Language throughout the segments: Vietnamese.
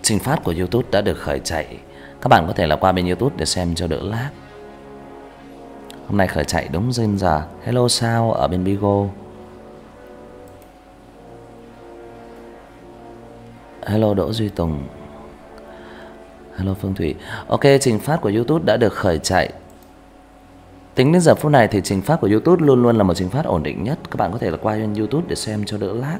Trình phát của YouTube đã được khởi chạy. Các bạn có thể là qua bên YouTube để xem cho đỡ lag. Hôm nay khởi chạy đúng dên giờ. Hello Sao ở bên Bigo. Hello Đỗ Duy Tùng. Hello Phương Thủy. Ok, trình phát của YouTube đã được khởi chạy. Tính đến giờ phút này thì trình phát của YouTube luôn luôn là một trình phát ổn định nhất. Các bạn có thể là qua bên YouTube để xem cho đỡ lag.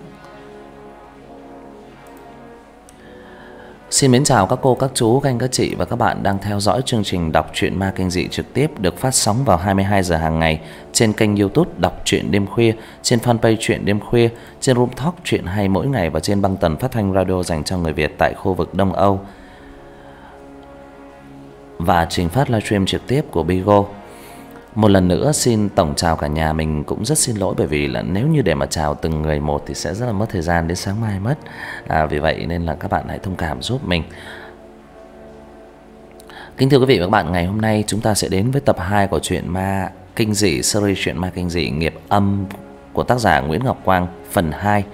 Xin mến chào các cô, các chú, các anh, các chị và các bạn đang theo dõi chương trình đọc truyện ma kinh dị trực tiếp được phát sóng vào 22 giờ hàng ngày trên kênh YouTube Đọc truyện đêm khuya, trên fanpage Truyện đêm khuya, trên Room Talk Truyện hay mỗi ngày và trên băng tần phát thanh radio dành cho người Việt tại khu vực Đông Âu. Và trình phát livestream trực tiếp của Bigo. Một lần nữa xin tổng chào cả nhà. Mình cũng rất xin lỗi bởi vì là nếu như để mà chào từng người một thì sẽ rất là mất thời gian, đến sáng mai mất. Vì vậy nên là các bạn hãy thông cảm giúp mình. Kính thưa quý vị và các bạn, ngày hôm nay chúng ta sẽ đến với tập 2 của truyện ma kinh dị, series truyện ma kinh dị Nghiệp Âm của tác giả Nguyễn Ngọc Quang phần 2.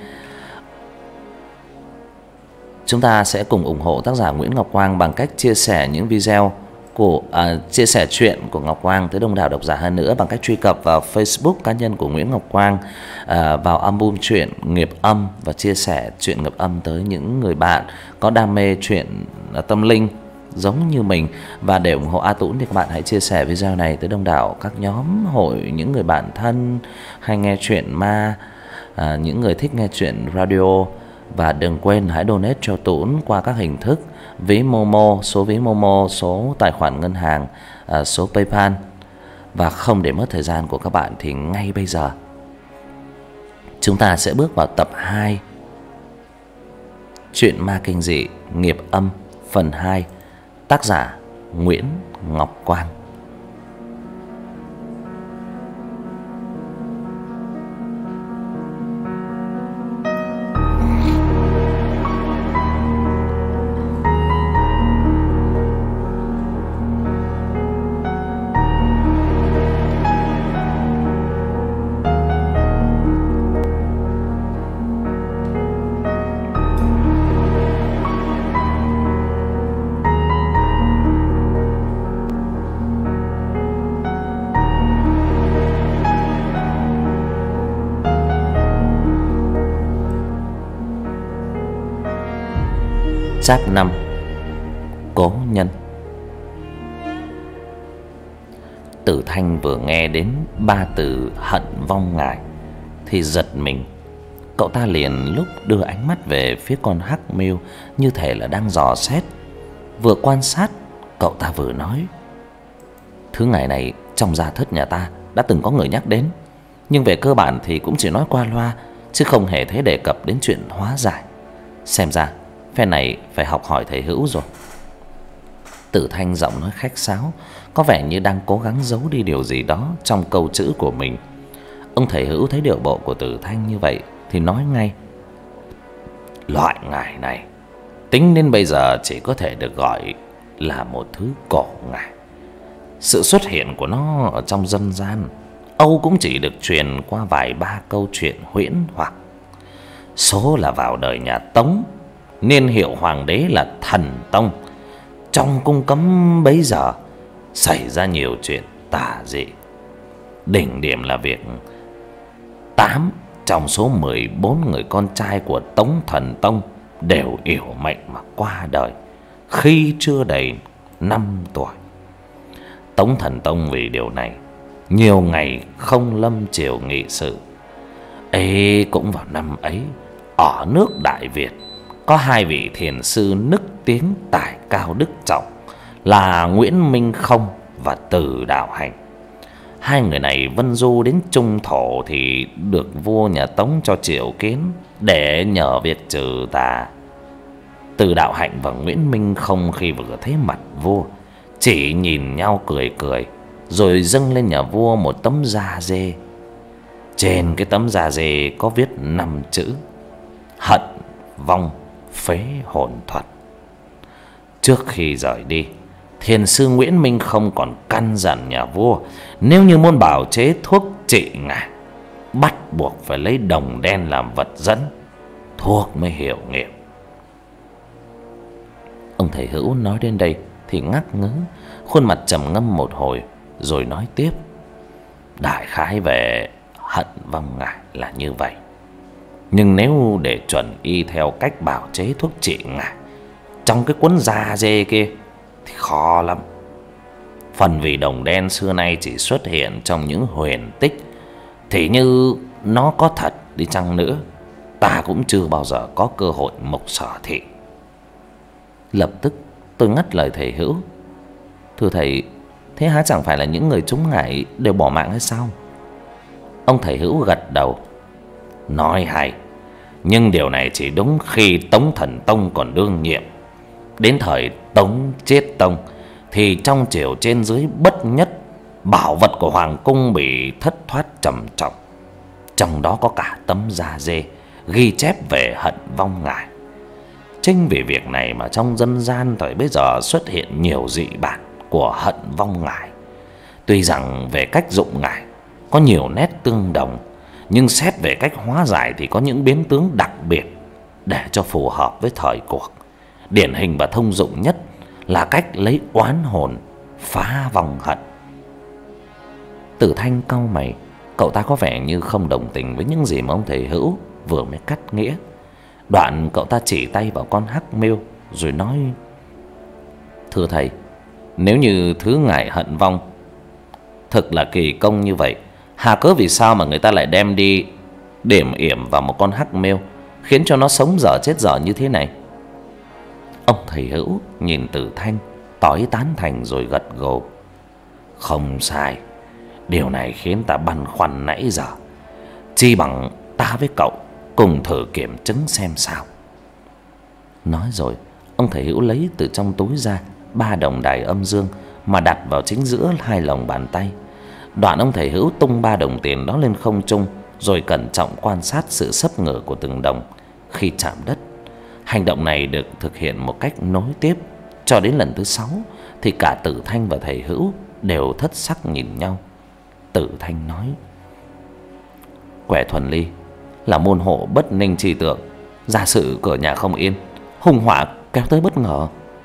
Chúng ta sẽ cùng ủng hộ tác giả Nguyễn Ngọc Quang bằng cách chia sẻ những video của chia sẻ truyện của Ngọc Quang tới đông đảo độc giả hơn nữa bằng cách truy cập vào Facebook cá nhân của Nguyễn Ngọc Quang, vào album truyện Nghiệp Âm và chia sẻ truyện Nghiệp Âm tới những người bạn có đam mê truyện tâm linh giống như mình. Và để ủng hộ A Tũng thì các bạn hãy chia sẻ video này tới đông đảo các nhóm hội, những người bạn thân hay nghe truyện ma, những người thích nghe truyện radio. Và đừng quên hãy donate cho Tũng qua các hình thức ví Momo, số ví Momo, số tài khoản ngân hàng, số PayPal. Và không để mất thời gian của các bạn thì ngay bây giờ chúng ta sẽ bước vào tập 2 truyện ma kinh dị Nghiệp Âm phần 2, tác giả Nguyễn Ngọc Quang. Giáp 5. Cố nhân. Tử Thanh vừa nghe đến 3 từ hận vong ngài thì giật mình. Cậu ta liền lúc đưa ánh mắt về phía con hắc miêu như thể là đang dò xét. Vừa quan sát, cậu ta vừa nói: thứ ngày này trong gia thất nhà ta đã từng có người nhắc đến, nhưng về cơ bản thì cũng chỉ nói qua loa, chứ không hề thấy đề cập đến chuyện hóa giải. Xem ra phe này phải học hỏi thầy Hữu rồi. Tử Thanh giọng nói khách sáo, có vẻ như đang cố gắng giấu đi điều gì đó trong câu chữ của mình. Ông thầy Hữu thấy điệu bộ của Tử Thanh như vậy thì nói ngay: loại ngải này tính đến bây giờ chỉ có thể được gọi là một thứ cổ ngải. Sự xuất hiện của nó ở trong dân gian Âu cũng chỉ được truyền qua vài ba câu chuyện huyễn hoặc. Số là vào đời nhà Tống, niên hiệu hoàng đế là Thần Tông, trong cung cấm bấy giờ xảy ra nhiều chuyện tà dị. Đỉnh điểm là việc 8 trong số 14 người con trai của Tống Thần Tông đều yểu mệnh mà qua đời khi chưa đầy 5 tuổi. Tống Thần Tông vì điều này nhiều ngày không lâm triều nghị sự. Cũng vào năm ấy, ở nước Đại Việt có 2 vị thiền sư nức tiếng tài cao đức trọng là Nguyễn Minh Không và Từ Đạo Hạnh. 2 người này vân du đến Trung Thổ thì được vua nhà Tống cho triệu kiến để nhờ việc trừ tà. Từ Đạo Hạnh và Nguyễn Minh Không khi vừa thấy mặt vua chỉ nhìn nhau cười cười, rồi dâng lên nhà vua một tấm da dê. Trên cái tấm da dê có viết 5 chữ: hận vong phế hồn thuật. Trước khi rời đi, thiền sư Nguyễn Minh Không còn căn dặn nhà vua nếu như muốn bào chế thuốc trị ngải, bắt buộc phải lấy đồng đen làm vật dẫn, thuốc mới hiệu nghiệm. Ông thầy Hữu nói đến đây thì ngắc ngứ, khuôn mặt trầm ngâm một hồi rồi nói tiếp: đại khái về Hận Vong Ngải là như vậy, nhưng nếu để chuẩn y theo cách bào chế thuốc trị ngải trong cái cuốn da dê kia thì khó lắm. Phần vì đồng đen xưa nay chỉ xuất hiện trong những huyền tích, thì như nó có thật đi chăng nữa, ta cũng chưa bao giờ có cơ hội mục sở thị. Lập tức tôi ngắt lời thầy Hữu: thưa thầy, thế há chẳng phải là những người trúng ngải đều bỏ mạng hay sao? Ông thầy Hữu gật đầu: nói hay, nhưng điều này chỉ đúng khi Tống Thần Tông còn đương nhiệm. Đến thời Tống chết tông thì trong triều trên dưới bất nhất, bảo vật của hoàng cung bị thất thoát trầm trọng, trong đó có cả tấm da dê ghi chép về Hận Vong Ngải. Chính vì việc này mà trong dân gian thời bấy giờ xuất hiện nhiều dị bản của Hận Vong Ngải. Tuy rằng về cách dụng ngải có nhiều nét tương đồng, nhưng xét về cách hóa giải thì có những biến tướng đặc biệt để cho phù hợp với thời cuộc. Điển hình và thông dụng nhất là cách lấy oán hồn phá vong hận. Tử Thanh cau mày, cậu ta có vẻ như không đồng tình với những gì mà ông thầy Hữu vừa mới cắt nghĩa. Đoạn cậu ta chỉ tay vào con hắc miêu rồi nói: thưa thầy, nếu như thứ ngải hận vong thực là kỳ công như vậy, hà cớ vì sao mà người ta lại đem đi điểm yểm vào một con hắc miêu, khiến cho nó sống dở chết dở như thế này? Ông thầy Hữu nhìn Tử Thanh tỏ ý tán thành rồi gật gù: không sai, điều này khiến ta băn khoăn nãy giờ. Chi bằng ta với cậu cùng thử kiểm chứng xem sao. Nói rồi ông thầy Hữu lấy từ trong túi ra 3 đồng đài âm dương mà đặt vào chính giữa hai lòng bàn tay. Đoạn ông thầy Hữu tung 3 đồng tiền đó lên không trung, rồi cẩn trọng quan sát sự sấp ngửa của từng đồng khi chạm đất. Hành động này được thực hiện một cách nối tiếp cho đến lần thứ 6 thì cả Tử Thanh và thầy Hữu đều thất sắc nhìn nhau. Tử Thanh nói: Quẻ Thuần Ly là môn hộ bất ninh trì tượng, giả sử cửa nhà không yên, hung họa kéo tới bất ngờ.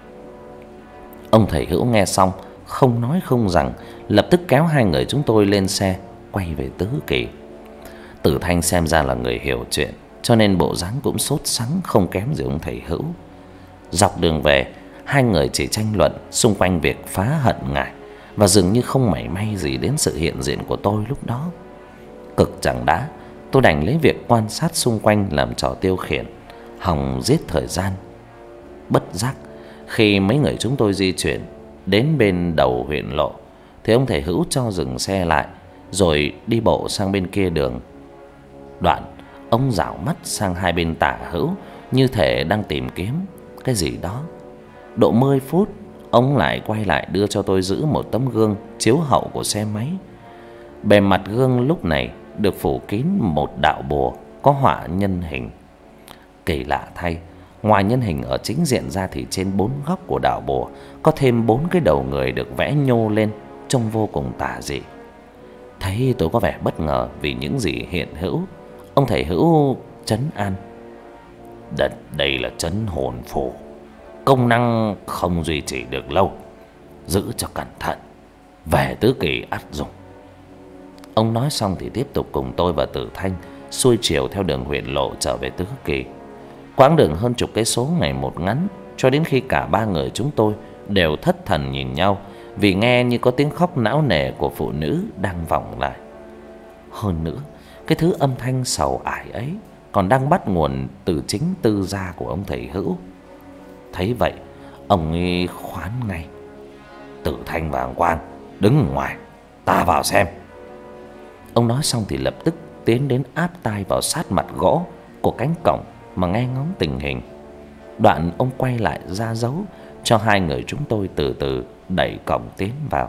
Ông thầy Hữu nghe xong không nói không rằng, lập tức kéo hai người chúng tôi lên xe quay về Tứ Kỳ. Tử Thanh xem ra là người hiểu chuyện, cho nên bộ dáng cũng sốt sắng không kém gì ông thầy Hữu. Dọc đường về, hai người chỉ tranh luận xung quanh việc phá hận ngải, và dường như không mảy may gì đến sự hiện diện của tôi lúc đó. Cực chẳng đã, tôi đành lấy việc quan sát xung quanh làm trò tiêu khiển, hòng giết thời gian. Bất giác, khi mấy người chúng tôi di chuyển đến bên đầu huyện lộ thì ông thầy Hữu cho dừng xe lại, rồi đi bộ sang bên kia đường. Đoạn ông dạo mắt sang hai bên tả hữu, như thể đang tìm kiếm cái gì đó. Độ 10 phút, ông lại quay lại đưa cho tôi giữ một tấm gương chiếu hậu của xe máy. Bề mặt gương lúc này được phủ kín một đạo bùa có họa nhân hình. Kỳ lạ thay, ngoài nhân hình ở chính diện ra thì trên 4 góc của đạo bùa có thêm 4 cái đầu người được vẽ nhô lên, trông vô cùng tà dị. Thấy tôi có vẻ bất ngờ vì những gì hiện hữu, ông thầy Hữu trấn an: Đây là trấn hồn phù, công năng không duy trì được lâu, giữ cho cẩn thận, về Tứ Kỳ ắt dùng. Ông nói xong thì tiếp tục cùng tôi và Tử Thanh xuôi chiều theo đường huyện lộ trở về Tứ Kỳ. Quãng đường hơn chục cây số ngày một ngắn, cho đến khi cả ba người chúng tôi đều thất thần nhìn nhau, vì nghe như có tiếng khóc não nề của phụ nữ đang vọng lại. Hơn nữa, cái thứ âm thanh sầu ải ấy còn đang bắt nguồn từ chính tư gia của ông thầy Hữu. Thấy vậy, ông ấy khoán ngay: Tử Thanh và Quang đứng ở ngoài, ta vào xem. Ông nói xong thì lập tức tiến đến áp tai vào sát mặt gỗ của cánh cổng mà nghe ngóng tình hình. Đoạn ông quay lại ra dấu cho hai người chúng tôi từ từ đẩy cổng tiến vào.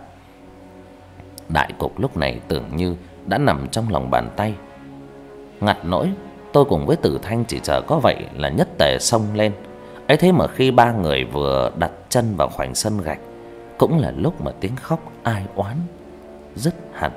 Đại cục lúc này tưởng như đã nằm trong lòng bàn tay. Ngặt nỗi tôi cùng với Tử Thanh chỉ chờ có vậy là nhất tề xông lên. Ấy thế mà khi ba người vừa đặt chân vào khoảnh sân gạch, cũng là lúc mà tiếng khóc ai oán dứt hẳn.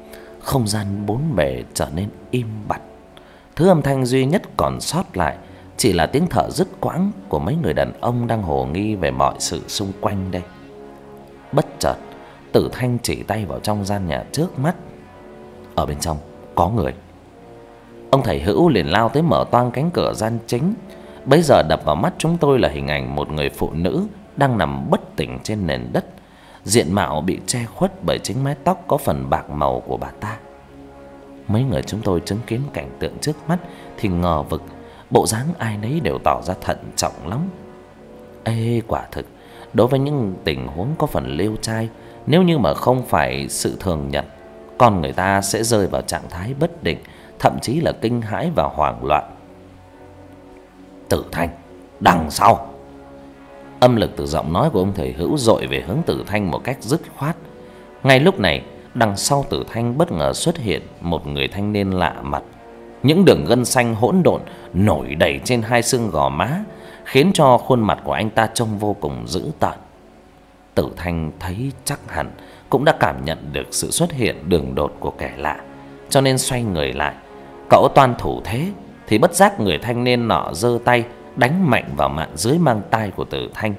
Không gian bốn bề trở nên im bặt. Thứ âm thanh duy nhất còn sót lại chỉ là tiếng thở dứt quãng của mấy người đàn ông đang hồ nghi về mọi sự xung quanh đây. Bất chợt, Tử Thanh chỉ tay vào trong gian nhà trước mắt. Ở bên trong có người. Ông thầy Hữu liền lao tới mở toang cánh cửa gian chính. Bấy giờ đập vào mắt chúng tôi là hình ảnh một người phụ nữ đang nằm bất tỉnh trên nền đất. Diện mạo bị che khuất bởi chính mái tóc có phần bạc màu của bà ta. Mấy người chúng tôi chứng kiến cảnh tượng trước mắt thì ngờ vực, bộ dáng ai nấy đều tỏ ra thận trọng lắm. Ê, quả thực, đối với những tình huống có phần liêu trai, nếu như mà không phải sự thường nhật, con người ta sẽ rơi vào trạng thái bất định, thậm chí là kinh hãi và hoảng loạn. Tử Thanh, đằng sau. Âm lực từ giọng nói của ông thầy Hữu dội về hướng Tử Thanh một cách dứt khoát. Ngay lúc này, đằng sau Tử Thanh bất ngờ xuất hiện một người thanh niên lạ mặt. Những đường gân xanh hỗn độn nổi đầy trên hai xương gò má, khiến cho khuôn mặt của anh ta trông vô cùng dữ tợn. Tử Thanh thấy chắc hẳn cũng đã cảm nhận được sự xuất hiện đường đột của kẻ lạ, cho nên xoay người lại. Cậu toan thủ thế thì bất giác người thanh niên nọ giơ tay đánh mạnh vào mạn dưới mang tai của Tử Thanh.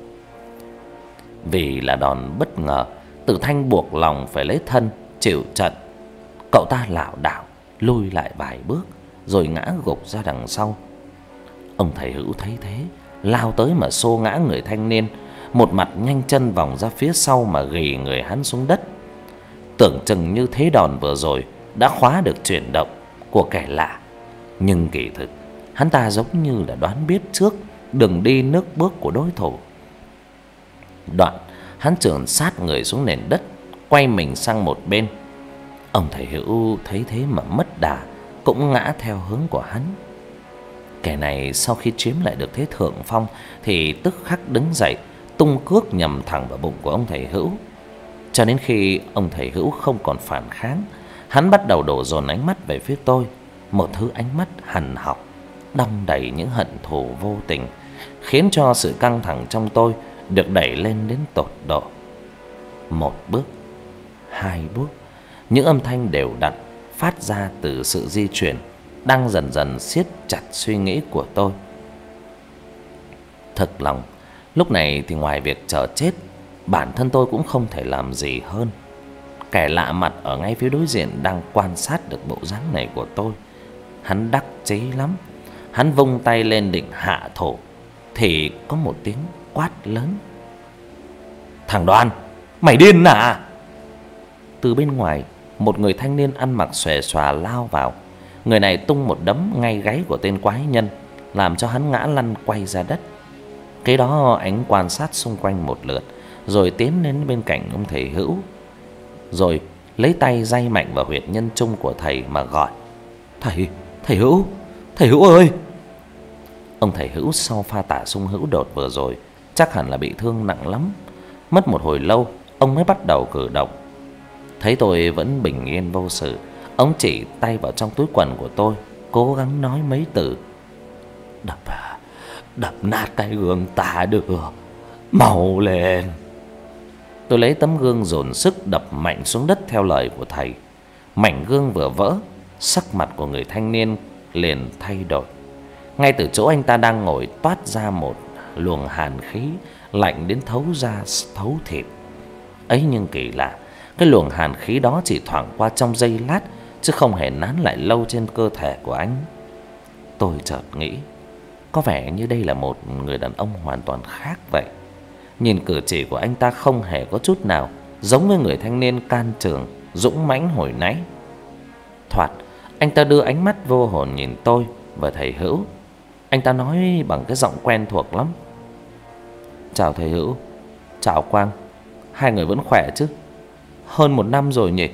Vì là đòn bất ngờ, Tử Thanh buộc lòng phải lấy thân chịu trận. Cậu ta lảo đảo lùi lại vài bước rồi ngã gục ra đằng sau. Ông thầy Hữu thấy thế, lao tới mà xô ngã người thanh niên, một mặt nhanh chân vòng ra phía sau mà ghì người hắn xuống đất. Tưởng chừng như thế đòn vừa rồi đã khóa được chuyển động của kẻ lạ, nhưng kỳ thực hắn ta giống như là đoán biết trước đường đi nước bước của đối thủ. Đoạn hắn trườn sát người xuống nền đất, quay mình sang một bên. Ông thầy Hữu thấy thế mà mất đà, cũng ngã theo hướng của hắn. Kẻ này sau khi chiếm lại được thế thượng phong thì tức khắc đứng dậy, tung cước nhằm thẳng vào bụng của ông thầy Hữu. Cho đến khi ông thầy Hữu không còn phản kháng, hắn bắt đầu đổ dồn ánh mắt về phía tôi, một thứ ánh mắt hằn học, đong đầy những hận thù vô tình, khiến cho sự căng thẳng trong tôi được đẩy lên đến tột độ. Một bước, hai bước, những âm thanh đều đặn phát ra từ sự di chuyển đang dần dần siết chặt suy nghĩ của tôi. Thực lòng, lúc này thì ngoài việc chờ chết, bản thân tôi cũng không thể làm gì hơn. Kẻ lạ mặt ở ngay phía đối diện đang quan sát được bộ dáng này của tôi. Hắn đắc chí lắm. Hắn vung tay lên định hạ thổ thì có một tiếng quát lớn: "Thằng Đoan, mày điên à?" Từ bên ngoài, một người thanh niên ăn mặc xòe xòa lao vào. Người này tung một đấm ngay gáy của tên quái nhân, làm cho hắn ngã lăn quay ra đất. Kế đó anh quan sát xung quanh một lượt, rồi tiến đến bên cạnh ông thầy Hữu, rồi lấy tay day mạnh vào huyệt nhân trung của thầy mà gọi: Thầy Hữu ơi!" Ông thầy Hữu sau pha tả xung hữu đột vừa rồi chắc hẳn là bị thương nặng lắm. Mất một hồi lâu ông mới bắt đầu cử động. Thấy tôi vẫn bình yên vô sự, ông chỉ tay vào trong túi quần của tôi, cố gắng nói mấy từ: Đập nát cái gương ta được, mau lên." Tôi lấy tấm gương dồn sức đập mạnh xuống đất theo lời của thầy. Mảnh gương vừa vỡ, sắc mặt của người thanh niên liền thay đổi. Ngay từ chỗ anh ta đang ngồi toát ra một luồng hàn khí lạnh đến thấu da thấu thịt. Ấy nhưng kỳ lạ, cái luồng hàn khí đó chỉ thoảng qua trong giây lát, chứ không hề nán lại lâu trên cơ thể của anh. Tôi chợt nghĩ, có vẻ như đây là một người đàn ông hoàn toàn khác vậy. Nhìn cử chỉ của anh ta không hề có chút nào giống với người thanh niên can trường, dũng mãnh hồi nãy. Thoạt, anh ta đưa ánh mắt vô hồn nhìn tôi và thầy Hữu. Anh ta nói bằng cái giọng quen thuộc lắm: "Chào thầy Hữu, chào Quang, hai người vẫn khỏe chứ? Hơn 1 năm rồi nhỉ?"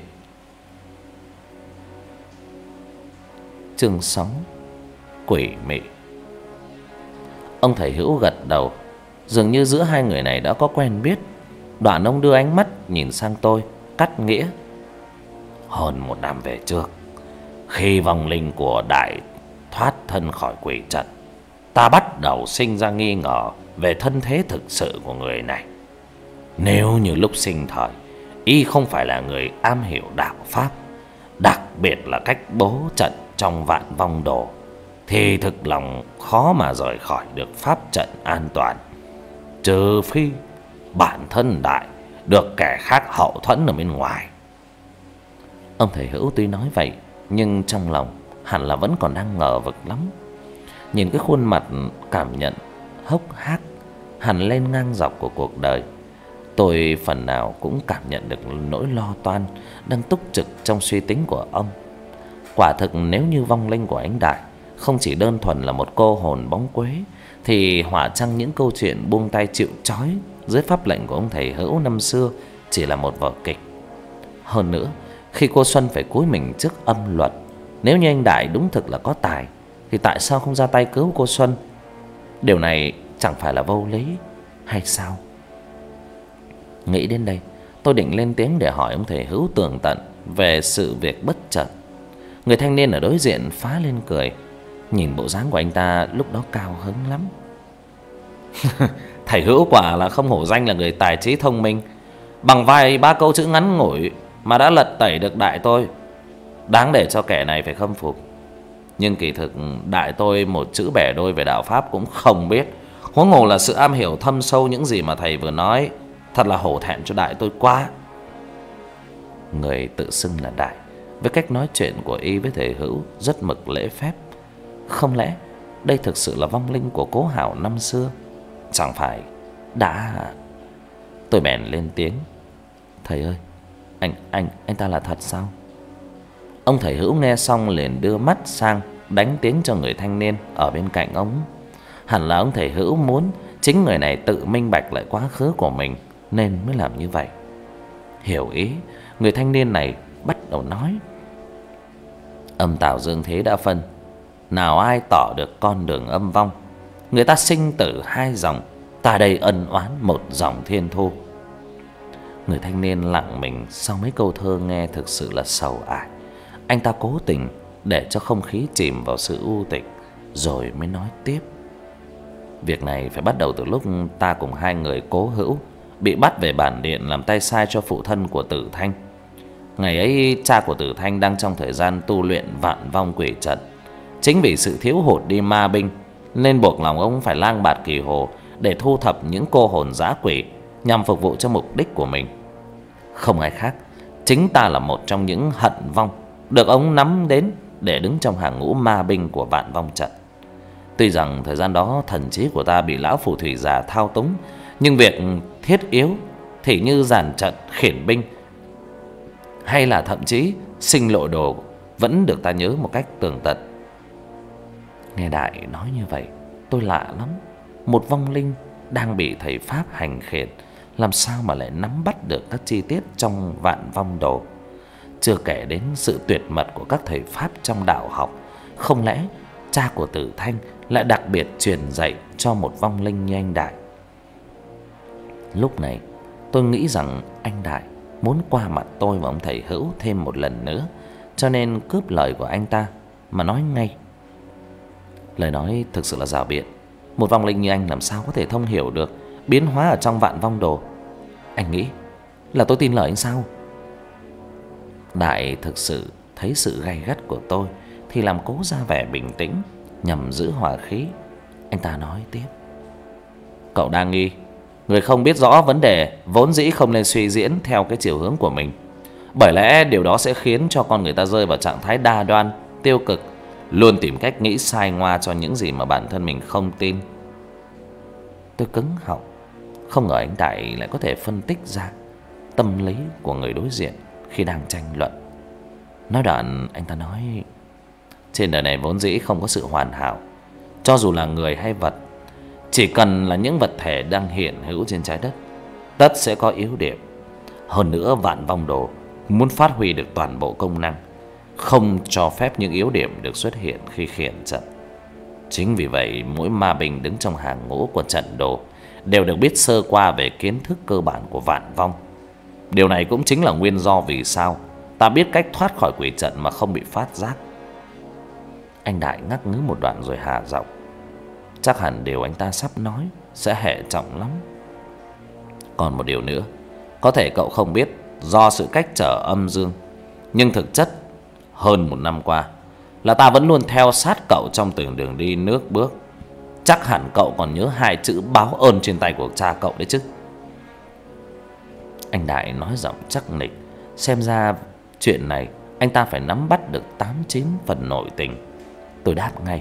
Chương 6: Quỷ mị. Ông thầy Hữu gật đầu, dường như giữa hai người này đã có quen biết. Đoạn ông đưa ánh mắt nhìn sang tôi, cắt nghĩa: "Hơn 1 năm về trước, khi vong linh của Đại thoát thân khỏi quỷ trận, ta bắt đầu sinh ra nghi ngờ về thân thế thực sự của người này. Nếu như lúc sinh thời y không phải là người am hiểu đạo pháp, đặc biệt là cách bố trận trong Vạn Vong Đồ, thì thực lòng khó mà rời khỏi được pháp trận an toàn, trừ phi bản thân Đại được kẻ khác hậu thuẫn ở bên ngoài. Ông thầy Hữu tuy nói vậy nhưng trong lòng hẳn là vẫn còn đang ngờ vực lắm. Nhìn cái khuôn mặt cảm nhận hốc hác hằn lên ngang dọc của cuộc đời, tôi phần nào cũng cảm nhận được nỗi lo toan đang túc trực trong suy tính của ông. Quả thực nếu như vong linh của anh Đại không chỉ đơn thuần là một cô hồn bóng quế, thì hỏa chăng những câu chuyện buông tay chịu trói dưới pháp lệnh của ông thầy Hữu năm xưa chỉ là một vở kịch. Hơn nữa, khi cô Xuân phải cúi mình trước âm luật, nếu như anh Đại đúng thực là có tài, thì tại sao không ra tay cứu cô Xuân? Điều này chẳng phải là vô lý hay sao? Nghĩ đến đây, tôi định lên tiếng để hỏi ông thầy Hữu tường tận về sự việc bất chợt. Người thanh niên ở đối diện phá lên cười. Nhìn bộ dáng của anh ta lúc đó cao hứng lắm. Thầy Hữu quả là không hổ danh là người tài trí thông minh. Bằng vài ba câu chữ ngắn ngủi mà đã lật tẩy được Đại tôi, đáng để cho kẻ này phải khâm phục. Nhưng kỳ thực Đại tôi một chữ bẻ đôi về đạo pháp cũng không biết, huống hồ là sự am hiểu thâm sâu những gì mà thầy vừa nói. Thật là hổ thẹn cho Đại tôi quá. Người tự xưng là Đại, với cách nói chuyện của y với thầy Hữu rất mực lễ phép. Không lẽ đây thực sự là vong linh của cố Hảo năm xưa? Chẳng phải đã... Tôi bèn lên tiếng. Thầy ơi, anh ta là thật sao? Ông thầy Hữu nghe xong liền đưa mắt sang đánh tiếng cho người thanh niên ở bên cạnh ông. Hẳn là ông thầy Hữu muốn chính người này tự minh bạch lại quá khứ của mình nên mới làm như vậy. Hiểu ý, người thanh niên này bắt đầu nói. Âm tào dương thế đã phân, nào ai tỏ được con đường âm vong. Người ta sinh tử hai dòng, ta đây ân oán một dòng thiên thu. Người thanh niên lặng mình sau mấy câu thơ nghe thực sự là sầu ải. Anh ta cố tình để cho không khí chìm vào sự u tịch, rồi mới nói tiếp. Việc này phải bắt đầu từ lúc ta cùng hai người Cố Hữu bị bắt về bản điện làm tay sai cho phụ thân của Tử Thanh. Ngày ấy cha của Tử Thanh đang trong thời gian tu luyện vạn vong quỷ trận. Chính vì sự thiếu hụt đi ma binh nên buộc lòng ông phải lang bạt kỳ hồ để thu thập những cô hồn dã quỷ nhằm phục vụ cho mục đích của mình. Không ai khác, chính ta là một trong những hận vong được ông nắm đến để đứng trong hàng ngũ ma binh của vạn vong trận. Tuy rằng thời gian đó thần trí của ta bị lão phù thủy già thao túng, nhưng việc thiết yếu thì như dàn trận, khiển binh hay là thậm chí sinh lộ đồ vẫn được ta nhớ một cách tường tận. Nghe Đại nói như vậy, tôi lạ lắm. Một vong linh đang bị thầy pháp hành khiển, làm sao mà lại nắm bắt được các chi tiết trong vạn vong đồ? Chưa kể đến sự tuyệt mật của các thầy pháp trong đạo học. Không lẽ cha của Tử Thanh lại đặc biệt truyền dạy cho một vong linh như anh Đại? Lúc này tôi nghĩ rằng anh Đại muốn qua mặt tôi và ông thầy Hữu thêm một lần nữa, cho nên cướp lời của anh ta mà nói ngay. Lời nói thực sự là rào biện. Một vong linh như anh làm sao có thể thông hiểu được biến hóa ở trong vạn vong đồ? Anh nghĩ là tôi tin lời anh sao? Đại thực sự thấy sự gay gắt của tôi thì làm cố ra vẻ bình tĩnh nhằm giữ hòa khí. Anh ta nói tiếp. Cậu đang nghi. Người không biết rõ vấn đề vốn dĩ không nên suy diễn theo cái chiều hướng của mình, bởi lẽ điều đó sẽ khiến cho con người ta rơi vào trạng thái đa đoan, tiêu cực, luôn tìm cách nghĩ sai ngoa cho những gì mà bản thân mình không tin. Tôi cứng họng. Không ngờ anh Đại lại có thể phân tích ra tâm lý của người đối diện khi đang tranh luận. Nói đoạn anh ta nói, trên đời này vốn dĩ không có sự hoàn hảo. Cho dù là người hay vật, chỉ cần là những vật thể đang hiện hữu trên trái đất, tất sẽ có yếu điểm. Hơn nữa vạn vong đồ muốn phát huy được toàn bộ công năng, không cho phép những yếu điểm được xuất hiện khi khiển trận. Chính vì vậy mỗi ma binh đứng trong hàng ngũ của trận đồ đều được biết sơ qua về kiến thức cơ bản của vạn vong. Điều này cũng chính là nguyên do vì sao ta biết cách thoát khỏi quỷ trận mà không bị phát giác. Anh Đại ngắc ngứ một đoạn rồi hạ giọng. Chắc hẳn điều anh ta sắp nói sẽ hệ trọng lắm. Còn một điều nữa, có thể cậu không biết do sự cách trở âm dương, nhưng thực chất hơn một năm qua, là ta vẫn luôn theo sát cậu trong từng đường đi nước bước. Chắc hẳn cậu còn nhớ 2 chữ báo ơn trên tay của cha cậu đấy chứ. Anh Đại nói giọng chắc nịch. Xem ra chuyện này anh ta phải nắm bắt được 8-9 phần nội tình. Tôi đáp ngay: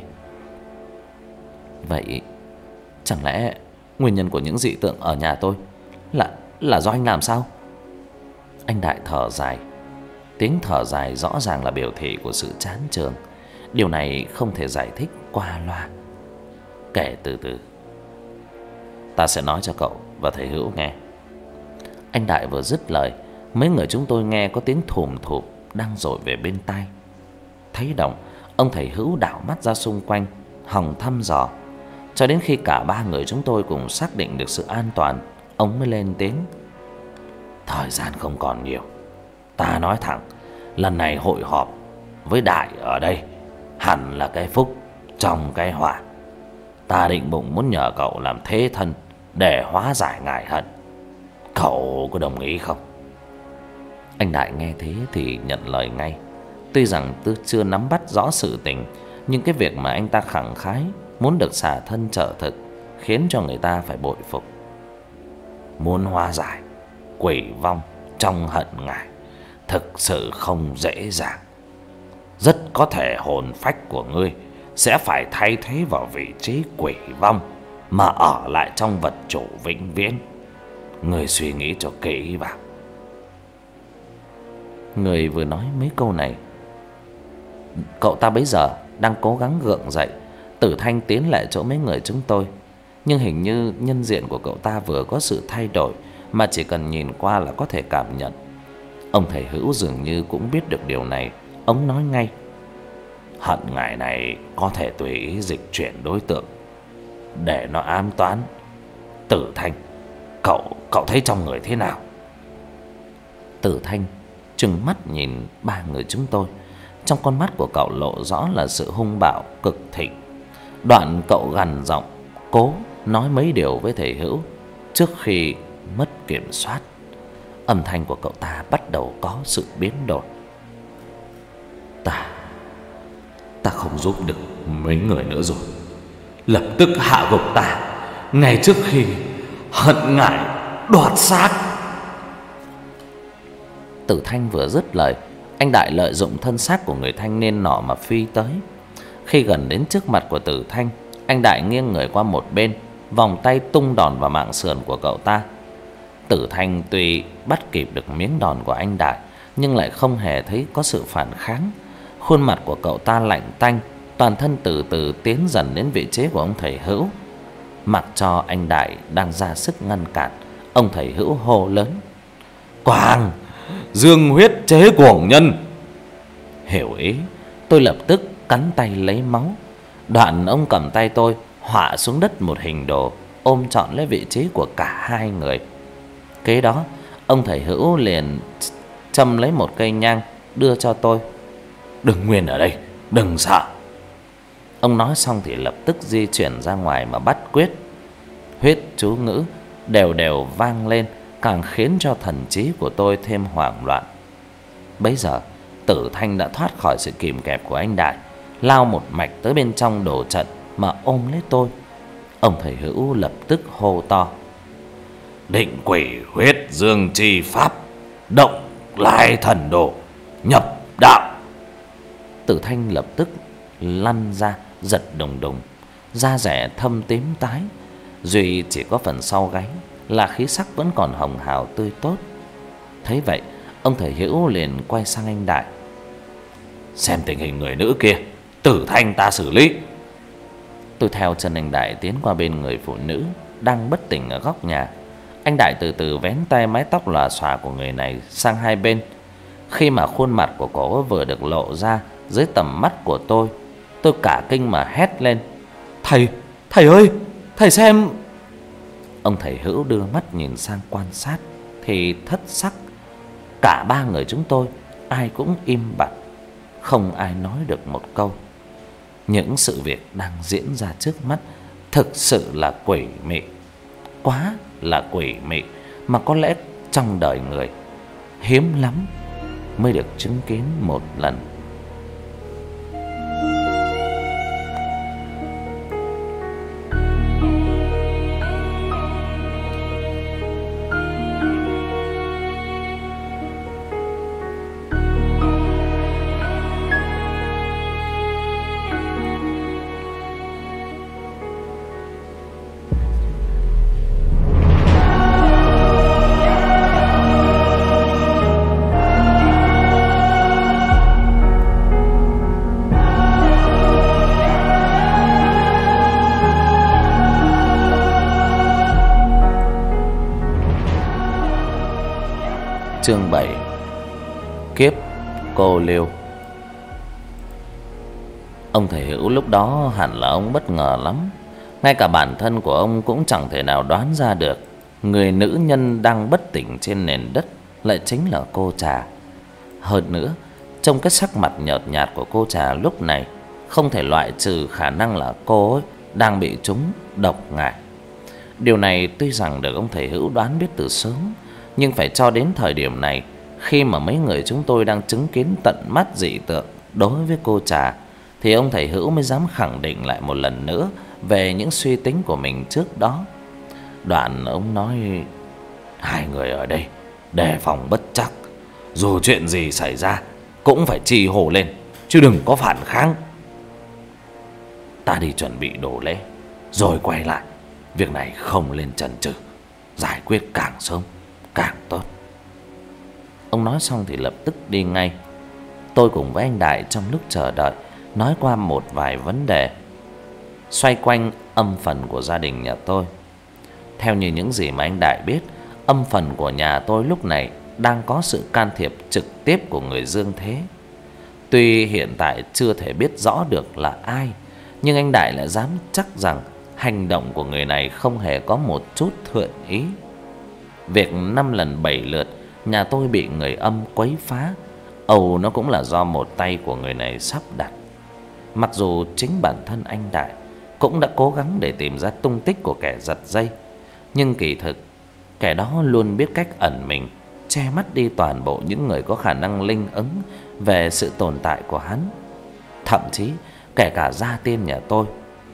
vậy chẳng lẽ nguyên nhân của những dị tượng ở nhà tôi là do anh làm sao? Anh Đại thở dài. Tiếng thở dài rõ ràng là biểu thị của sự chán chường. Điều này không thể giải thích qua loa. Kể từ từ, ta sẽ nói cho cậu và thầy Hữu nghe. Anh Đại vừa dứt lời, mấy người chúng tôi nghe có tiếng thùm thụp đang dội về bên tai. Thấy động, ông thầy Hữu đảo mắt ra xung quanh, hòng thăm dò. Cho đến khi cả 3 người chúng tôi cùng xác định được sự an toàn, ông mới lên tiếng: thời gian không còn nhiều. Ta nói thẳng, lần này hội họp với Đại ở đây hẳn là cái phúc trong cái họa. Ta định bụng muốn nhờ cậu làm thế thân để hóa giải ngại hận. Cậu có đồng ý không? Anh Đại nghe thế thì nhận lời ngay. Tuy rằng tôi chưa nắm bắt rõ sự tình, nhưng cái việc mà anh ta khẳng khái muốn được xả thân trợ thực khiến cho người ta phải bội phục. Muốn hóa giải quỷ vong trong hận ngại thực sự không dễ dàng. Rất có thể hồn phách của ngươi sẽ phải thay thế vào vị trí quỷ vong mà ở lại trong vật chủ vĩnh viễn. Ngươi suy nghĩ cho kỹ vào. Người vừa nói mấy câu này, cậu ta bấy giờ đang cố gắng gượng dậy. Tử Thanh tiến lại chỗ mấy người chúng tôi, nhưng hình như nhân diện của cậu ta vừa có sự thay đổi mà chỉ cần nhìn qua là có thể cảm nhận. Ông thầy Hữu dường như cũng biết được điều này. Ông nói ngay: hận ngại này có thể tùy ý dịch chuyển đối tượng để nó ám toán. Tử Thanh, cậu thấy trong người thế nào? Tử Thanh trừng mắt nhìn 3 người chúng tôi. Trong con mắt của cậu lộ rõ là sự hung bạo cực thịnh. Đoạn cậu gằn giọng cố nói mấy điều với thầy Hữu trước khi mất kiểm soát. Âm thanh của cậu ta bắt đầu có sự biến đổi. Ta không giúp được mấy người nữa rồi. Lập tức hạ gục ta ngay trước khi hận ngại đoạt xác. Tử Thanh vừa dứt lời, anh Đại lợi dụng thân xác của người thanh niên nọ mà phi tới. Khi gần đến trước mặt của Tử Thanh, anh Đại nghiêng người qua một bên, vòng tay tung đòn vào mạng sườn của cậu ta. Tử Thanh tuy bắt kịp được miếng đòn của anh Đại, nhưng lại không hề thấy có sự phản kháng. Khuôn mặt của cậu ta lạnh tanh, toàn thân từ từ tiến dần đến vị trí của ông thầy Hữu. Mặc cho anh Đại đang ra sức ngăn cản, ông thầy Hữu hô lớn: Quang, dương huyết chế cuồng nhân. Hiểu ý, tôi lập tức cắn tay lấy máu. Đoạn ông cầm tay tôi họa xuống đất một hình đồ, ôm trọn lấy vị trí của cả 2 người. Kế đó, ông thầy Hữu liền châm lấy một cây nhang đưa cho tôi. Đừng nguyên ở đây, đừng sợ. Ông nói xong thì lập tức di chuyển ra ngoài mà bắt quyết. Huyết chú ngữ đều đều vang lên, càng khiến cho thần trí của tôi thêm hoảng loạn. Bấy giờ Tử Thanh đã thoát khỏi sự kìm kẹp của anh Đại, lao một mạch tới bên trong đồ trận mà ôm lấy tôi. Ông thầy Hữu lập tức hô to: Định quỷ huyết dương chi pháp, động lai thần đồ, nhập đạo. Tử Thanh lập tức lăn ra giật đùng đùng, da rẻ thâm tím tái, duy chỉ có phần sau gáy là khí sắc vẫn còn hồng hào tươi tốt. Thấy vậy, ông thầy Hữu liền quay sang anh Đại: Xem tình hình người nữ kia, Tử Thanh ta xử lý. Tôi theo chân anh Đại tiến qua bên người phụ nữ đang bất tỉnh ở góc nhà. Anh Đại từ từ vén tay mái tóc lòa xòa của người này sang hai bên. Khi mà khuôn mặt của cô vừa được lộ ra dưới tầm mắt của tôi cả kinh mà hét lên: Thầy ơi, thầy xem. Ông thầy Hữu đưa mắt nhìn sang quan sát thì thất sắc. Cả 3 người chúng tôi ai cũng im bặt, không ai nói được một câu. Những sự việc đang diễn ra trước mắt thực sự là quỷ mị, quá là quỷ mị, mà có lẽ trong đời người hiếm lắm mới được chứng kiến một lần. Chương 7. Kiếp cô liêu. Ông thầy Hữu lúc đó hẳn là ông bất ngờ lắm. Ngay cả bản thân của ông cũng chẳng thể nào đoán ra được người nữ nhân đang bất tỉnh trên nền đất lại chính là cô Trà. Hơn nữa, trong cái sắc mặt nhợt nhạt của cô Trà lúc này, không thể loại trừ khả năng là cô ấy đang bị trúng độc ngải. Điều này tuy rằng được ông thầy Hữu đoán biết từ sớm, nhưng phải cho đến thời điểm này, khi mà mấy người chúng tôi đang chứng kiến tận mắt dị tượng đối với cô Trà, thì ông thầy Hữu mới dám khẳng định lại một lần nữa về những suy tính của mình trước đó. Đoạn ông nói: hai người ở đây đề phòng bất trắc, dù chuyện gì xảy ra cũng phải chi hô lên, chứ đừng có phản kháng. Ta đi chuẩn bị đồ lễ rồi quay lại. Việc này không lên chần chừ, giải quyết càng sớm càng tốt. Ông nói xong thì lập tức đi ngay. Tôi cùng với anh Đại trong lúc chờ đợi nói qua một vài vấn đề xoay quanh âm phần của gia đình nhà tôi. Theo như những gì mà anh Đại biết, âm phần của nhà tôi lúc này đang có sự can thiệp trực tiếp của người dương thế. Tuy hiện tại chưa thể biết rõ được là ai, nhưng anh Đại lại dám chắc rằng hành động của người này không hề có một chút thuận ý. Việc 5 lần 7 lượt nhà tôi bị người âm quấy phá, âu nó cũng là do một tay của người này sắp đặt. Mặc dù chính bản thân anh Đại cũng đã cố gắng để tìm ra tung tích của kẻ giật dây, nhưng kỳ thực kẻ đó luôn biết cách ẩn mình, che mắt đi toàn bộ những người có khả năng linh ứng về sự tồn tại của hắn, thậm chí kể cả gia tiên nhà tôi.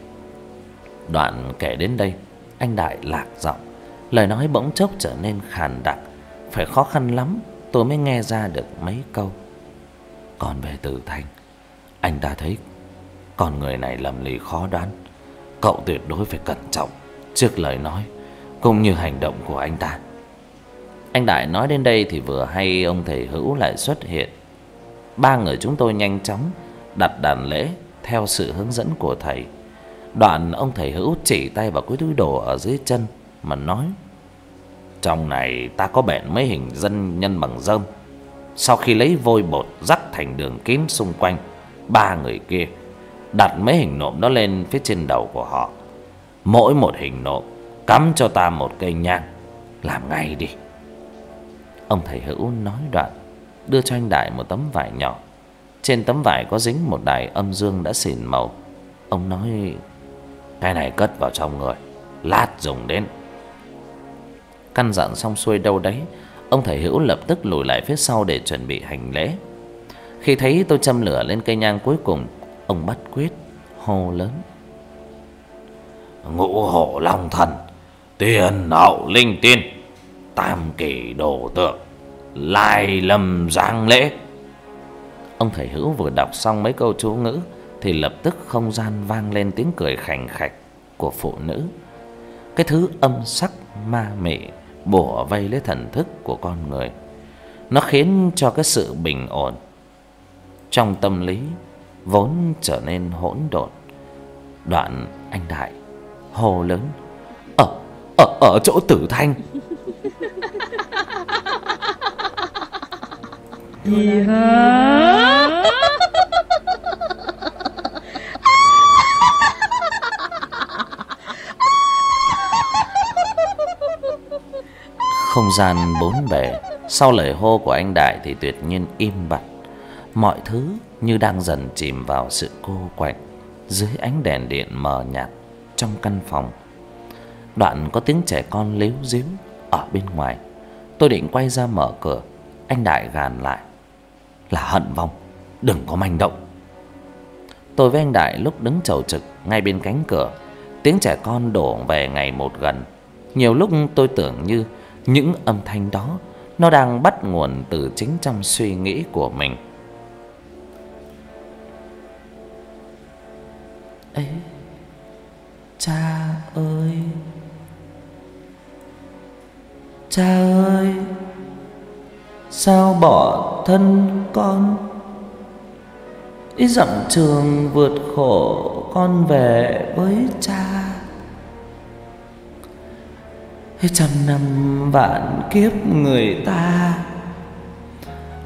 Đoạn kể đến đây, anh Đại lạc giọng, lời nói bỗng chốc trở nên khàn đặc, phải khó khăn lắm tôi mới nghe ra được mấy câu. Còn về Tử Thanh, anh ta thấy con người này lầm lì khó đoán, cậu tuyệt đối phải cẩn trọng trước lời nói cũng như hành động của anh ta. Anh Đại nói đến đây thì vừa hay ông thầy Hữu lại xuất hiện. Ba người chúng tôi nhanh chóng đặt đàn lễ theo sự hướng dẫn của thầy. Đoạn ông thầy Hữu chỉ tay vào cái túi đồ ở dưới chân mà nói: trong này ta có bện mấy hình dân nhân bằng rơm. Sau khi lấy vôi bột rắc thành đường kín xung quanh ba người kia, đặt mấy hình nộm đó lên phía trên đầu của họ. Mỗi một hình nộm cắm cho ta một cây nhang. Làm ngay đi. Ông thầy Hữu nói đoạn đưa cho anh Đại một tấm vải nhỏ. Trên tấm vải có dính một đài âm dương đã xỉn màu. Ông nói: cái này cất vào trong người, lát dùng đến. Căn dặn xong xuôi đâu đấy, ông thầy Hữu lập tức lùi lại phía sau để chuẩn bị hành lễ. Khi thấy tôi châm lửa lên cây nhang cuối cùng, ông bắt quyết hô lớn: ngũ hộ long thần, tiền hậu linh tiên, tam kỳ đồ tượng, lai lâm giáng lễ. Ông thầy Hữu vừa đọc xong mấy câu chú ngữ thì lập tức không gian vang lên tiếng cười khành khạch của phụ nữ. Cái thứ âm sắc ma mị bủa vây lấy thần thức của con người, nó khiến cho cái sự bình ổn trong tâm lý vốn trở nên hỗn độn. Đoạn anh Đại hô lớn: ở chỗ Tử Thanh. Gì hả? Không gian bốn bề sau lời hô của anh Đại thì tuyệt nhiên im bặt. Mọi thứ như đang dần chìm vào sự cô quạnh dưới ánh đèn điện mờ nhạt trong căn phòng. Đoạn có tiếng trẻ con líu ríu ở bên ngoài. Tôi định quay ra mở cửa, anh Đại gàn lại: là Hận Vong, đừng có manh động. Tôi với anh Đại lúc đứng chầu trực ngay bên cánh cửa, tiếng trẻ con đổ về ngày một gần. Nhiều lúc tôi tưởng như những âm thanh đó nó đang bắt nguồn từ chính trong suy nghĩ của mình. Ê, cha ơi, cha ơi, sao bỏ thân con? Ý dặm trường vượt khổ con về với cha. Trăm năm vạn kiếp người ta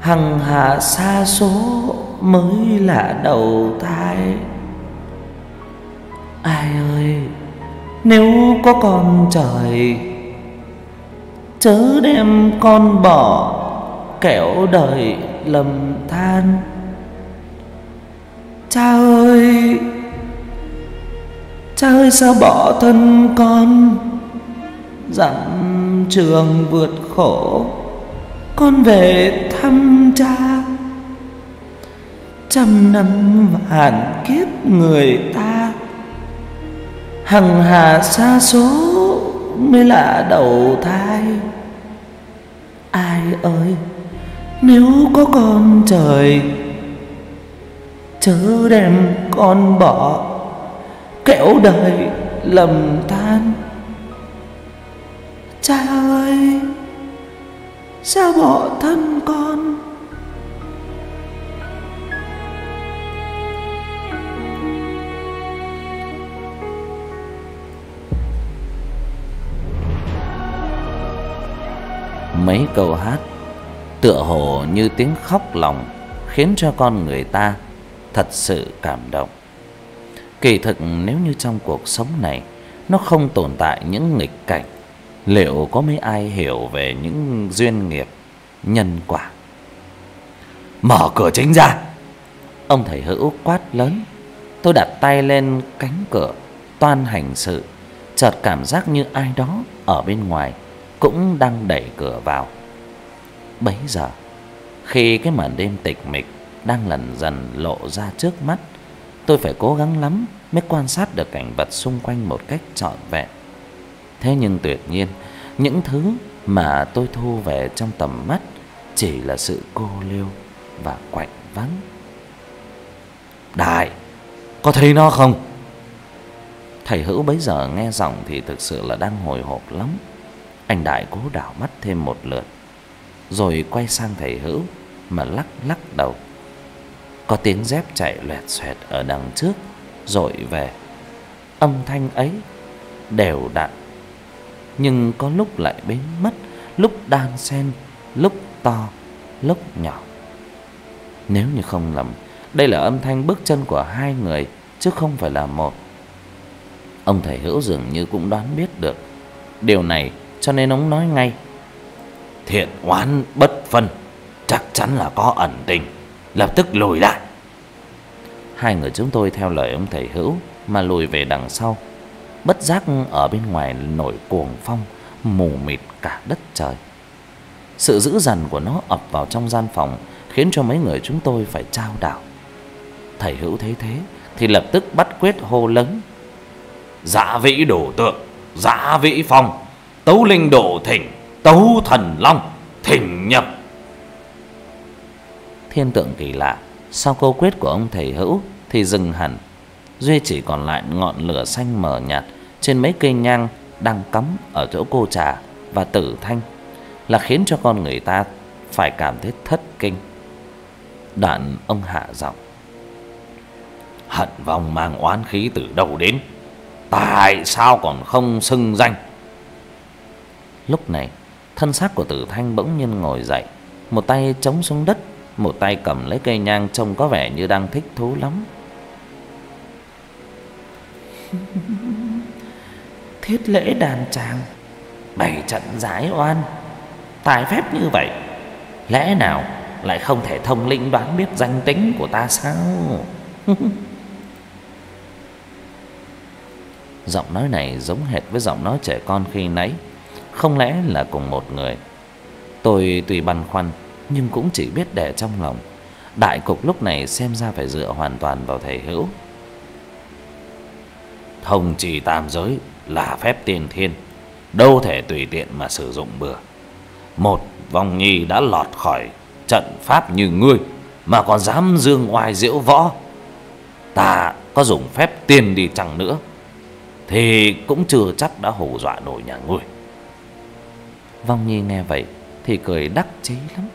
hằng hà sa số mới là đầu thai. Ai ơi, nếu có con trời, chớ đem con bỏ, kẻo đời lầm than. Cha ơi, cha ơi sao bỏ thân con, dặm trường vượt khổ, con về thăm cha. Trăm năm vạn kiếp người ta, hằng hà sa số mới là đầu thai. Ai ơi, nếu có con trời, chớ đem con bỏ, kẻo đời lầm than. Cha ơi, sao bỏ thân con? Mấy câu hát tựa hồ như tiếng khóc lòng, khiến cho con người ta thật sự cảm động. Kỳ thực nếu như trong cuộc sống này nó không tồn tại những nghịch cảnh, liệu có mấy ai hiểu về những duyên nghiệp, nhân quả? Mở cửa chính ra! Ông thầy Hữu quát lớn. Tôi đặt tay lên cánh cửa toan hành sự, chợt cảm giác như ai đó ở bên ngoài cũng đang đẩy cửa vào. Bấy giờ, khi cái màn đêm tịch mịch đang lần dần lộ ra trước mắt, tôi phải cố gắng lắm mới quan sát được cảnh vật xung quanh một cách trọn vẹn. Thế nhưng tuyệt nhiên, những thứ mà tôi thu về trong tầm mắt chỉ là sự cô liêu và quạnh vắng. Đại, có thấy nó không? Thầy Hữu bấy giờ nghe giọng thì thực sự là đang hồi hộp lắm. Anh Đại cố đảo mắt thêm một lượt, rồi quay sang thầy Hữu mà lắc lắc đầu. Có tiếng dép chạy loẹt xoẹt ở đằng trước dội về. Âm thanh ấy đều đặn, nhưng có lúc lại biến mất, lúc đan xen, lúc to, lúc nhỏ. Nếu như không lầm, đây là âm thanh bước chân của hai người chứ không phải là một. Ông thầy Hữu dường như cũng đoán biết được điều này, cho nên ông nói ngay: thiện oán bất phân, chắc chắn là có ẩn tình, lập tức lùi lại. Hai người chúng tôi theo lời ông thầy Hữu mà lùi về đằng sau. Bất giác ở bên ngoài nổi cuồng phong, mù mịt cả đất trời. Sự dữ dằn của nó ập vào trong gian phòng, khiến cho mấy người chúng tôi phải chao đảo. Thầy Hữu thấy thế thì lập tức bắt quyết hô lớn: Dạ vĩ đổ tượng, dạ vĩ phong, tấu linh đổ thỉnh, tấu thần long, thỉnh nhập. Thiên tượng kỳ lạ, sau câu quyết của ông thầy Hữu thì dừng hẳn, duy chỉ còn lại ngọn lửa xanh mờ nhạt trên mấy cây nhang đang cắm ở chỗ cô Trà và Tử Thanh, là khiến cho con người ta phải cảm thấy thất kinh. Đoạn ông hạ giọng: Hận vong mang oán khí từ đâu đến, tại sao còn không xưng danh? Lúc này, thân xác của Tử Thanh bỗng nhiên ngồi dậy, một tay chống xuống đất, một tay cầm lấy cây nhang, trông có vẻ như đang thích thú lắm. Thiết lễ đàn tràng, bày trận giải oan, tài phép như vậy, lẽ nào lại không thể thông linh đoán biết danh tính của ta sao? Giọng nói này giống hệt với giọng nói trẻ con khi nãy, không lẽ là cùng một người? Tôi tuy băn khoăn nhưng cũng chỉ biết để trong lòng. Đại cục lúc này xem ra phải dựa hoàn toàn vào thầy Hữu. Thông trì tam giới là phép tiên thiên, đâu thể tùy tiện mà sử dụng bừa. Một vong nhi đã lọt khỏi trận pháp như ngươi mà còn dám dương oai diễu võ, ta có dùng phép tiên đi chăng nữa thì cũng chưa chắc đã hù dọa nổi nhà ngươi. Vong nhi nghe vậy thì cười đắc chí lắm.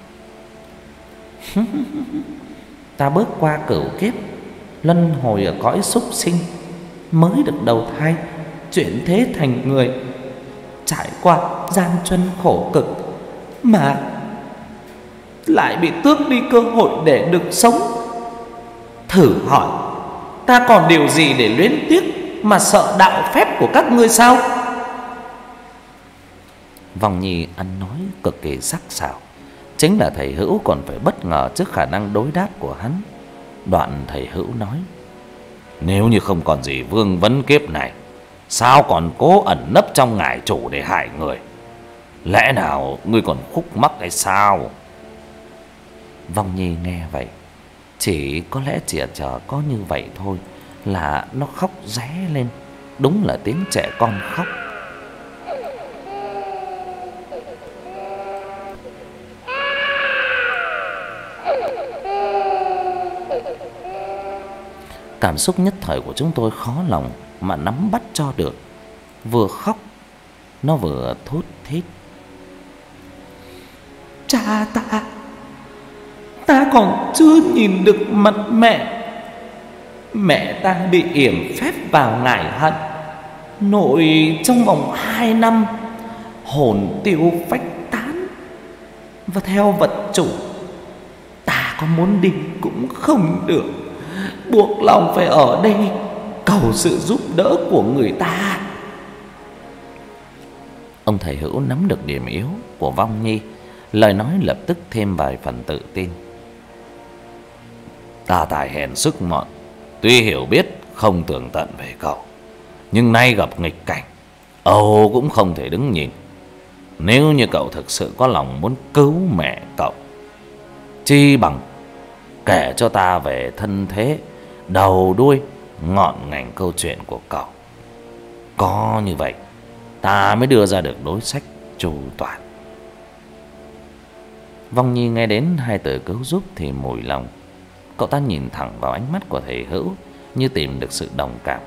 Ta bước qua cửu kiếp, luân hồi ở cõi súc sinh, mới được đầu thai chuyển thế thành người, trải qua gian truân khổ cực lại bị tước đi cơ hội để được sống. Thử hỏi, ta còn điều gì để luyến tiếc mà sợ đạo phép của các ngươi sao? Vong Nhi ăn nói cực kỳ sắc sảo. Chính là thầy Hữu còn phải bất ngờ trước khả năng đối đáp của hắn. Đoạn thầy Hữu nói: nếu như không còn gì vương vấn kiếp này, sao còn cố ẩn nấp trong ngải chủ để hại người? Lẽ nào ngươi còn khúc mắc hay sao? Vong Nhi nghe vậy, chỉ có lẽ chỉ chờ có như vậy thôi là nó khóc ré lên. Đúng là tiếng trẻ con khóc. Cảm xúc nhất thời của chúng tôi khó lòng mà nắm bắt cho được. Vừa khóc, nó vừa thút thít: cha ta còn chưa nhìn được mặt mẹ. Mẹ ta bị yểm phép vào ngải hận. Nội trong vòng 2 năm hồn tiêu phách tán, và theo vật chủ, ta có muốn đi cũng không được, buộc lòng phải ở đây cầu sự giúp đỡ của người ta. Ông thầy Hữu nắm được điểm yếu của Vong Nhi, lời nói lập tức thêm vài phần tự tin: ta tài hèn sức mọn, tuy hiểu biết không tường tận về cậu, nhưng nay gặp nghịch cảnh, Âu cũng không thể đứng nhìn. Nếu như cậu thực sự có lòng muốn cứu mẹ cậu, chi bằng kể cho ta về thân thế, đầu đuôi, ngọn ngành câu chuyện của cậu. Có như vậy, ta mới đưa ra được đối sách chu toàn. Vong Nhi nghe đến 2 từ cứu giúp thì mùi lòng. Cậu ta nhìn thẳng vào ánh mắt của thầy Hữu như tìm được sự đồng cảm.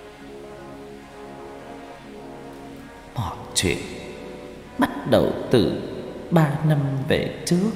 Mọi chuyện bắt đầu từ 3 năm về trước.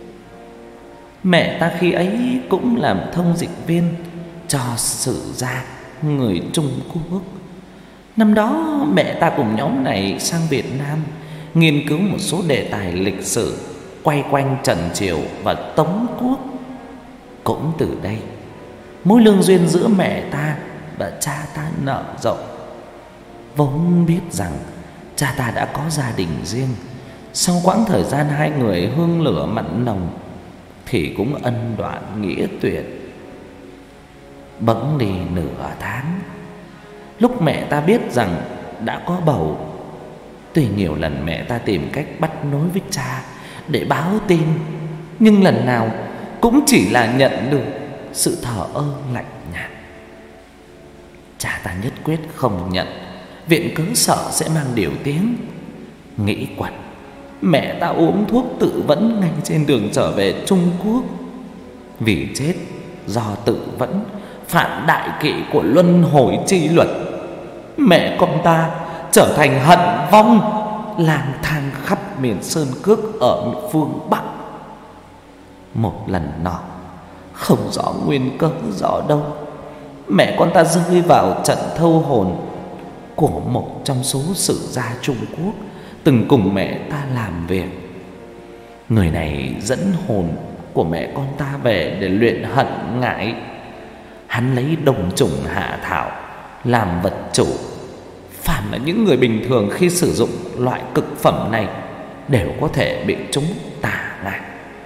Mẹ ta khi ấy cũng làm thông dịch viên cho sử gia người Trung Quốc. Năm đó mẹ ta cùng nhóm này sang Việt Nam nghiên cứu một số đề tài lịch sử quay quanh Trần Triều và Tống Quốc. Cũng từ đây, mối lương duyên giữa mẹ ta và cha ta nở rộng. Vốn biết rằng cha ta đã có gia đình riêng, sau quãng thời gian hai người hương lửa mặn nồng thì cũng ân đoạn nghĩa tuyệt. Bẵng đi nửa tháng, lúc mẹ ta biết rằng đã có bầu, tuy nhiều lần mẹ ta tìm cách bắt nối với cha để báo tin, nhưng lần nào cũng chỉ là nhận được sự thờ ơ lạnh nhạt. Cha ta nhất quyết không nhận, viện cớ sợ sẽ mang điều tiếng. Nghĩ quẩn, mẹ ta uống thuốc tự vẫn ngay trên đường trở về Trung Quốc. Vì chết do tự vẫn, phạm đại kỵ của luân hồi chi luật, mẹ con ta trở thành hận vong, lang thang khắp miền sơn cước ở phương Bắc. Một lần nọ, không rõ nguyên cớ rõ đâu, mẹ con ta rơi vào trận thâu hồn của một trong số sử gia Trung Quốc từng cùng mẹ ta làm việc. Người này dẫn hồn của mẹ con ta về để luyện hận ngải. Hắn lấy đồng trùng hạ thảo làm vật chủ. Phàm là những người bình thường khi sử dụng loại cực phẩm này đều có thể bị chúng tà ngải.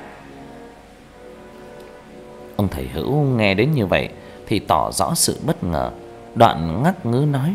Ông thầy Hữu nghe đến như vậy thì tỏ rõ sự bất ngờ, đoạn ngắc ngứ nói: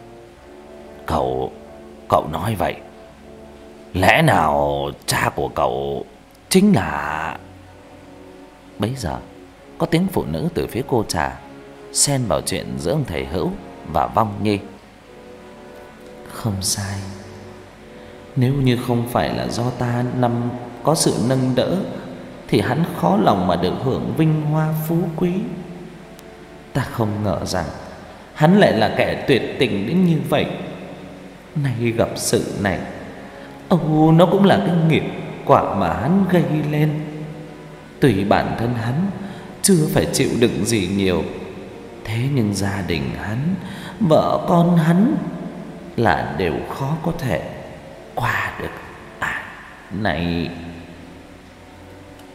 Cậu nói vậy, lẽ nào cha của cậu chính là... Bấy giờ có tiếng phụ nữ từ phía cô trà xen vào chuyện giữa ông thầy Hữu và Vong Nhi. Không sai, nếu như không phải là do ta năm có sự nâng đỡ thì hắn khó lòng mà được hưởng vinh hoa phú quý. Ta không ngờ rằng hắn lại là kẻ tuyệt tình đến như vậy. Nay gặp sự này, nó cũng là cái nghiệp quả mà hắn gây lên. Tuy bản thân hắn chưa phải chịu đựng gì nhiều, thế nhưng gia đình hắn, vợ con hắn là đều khó có thể qua được này.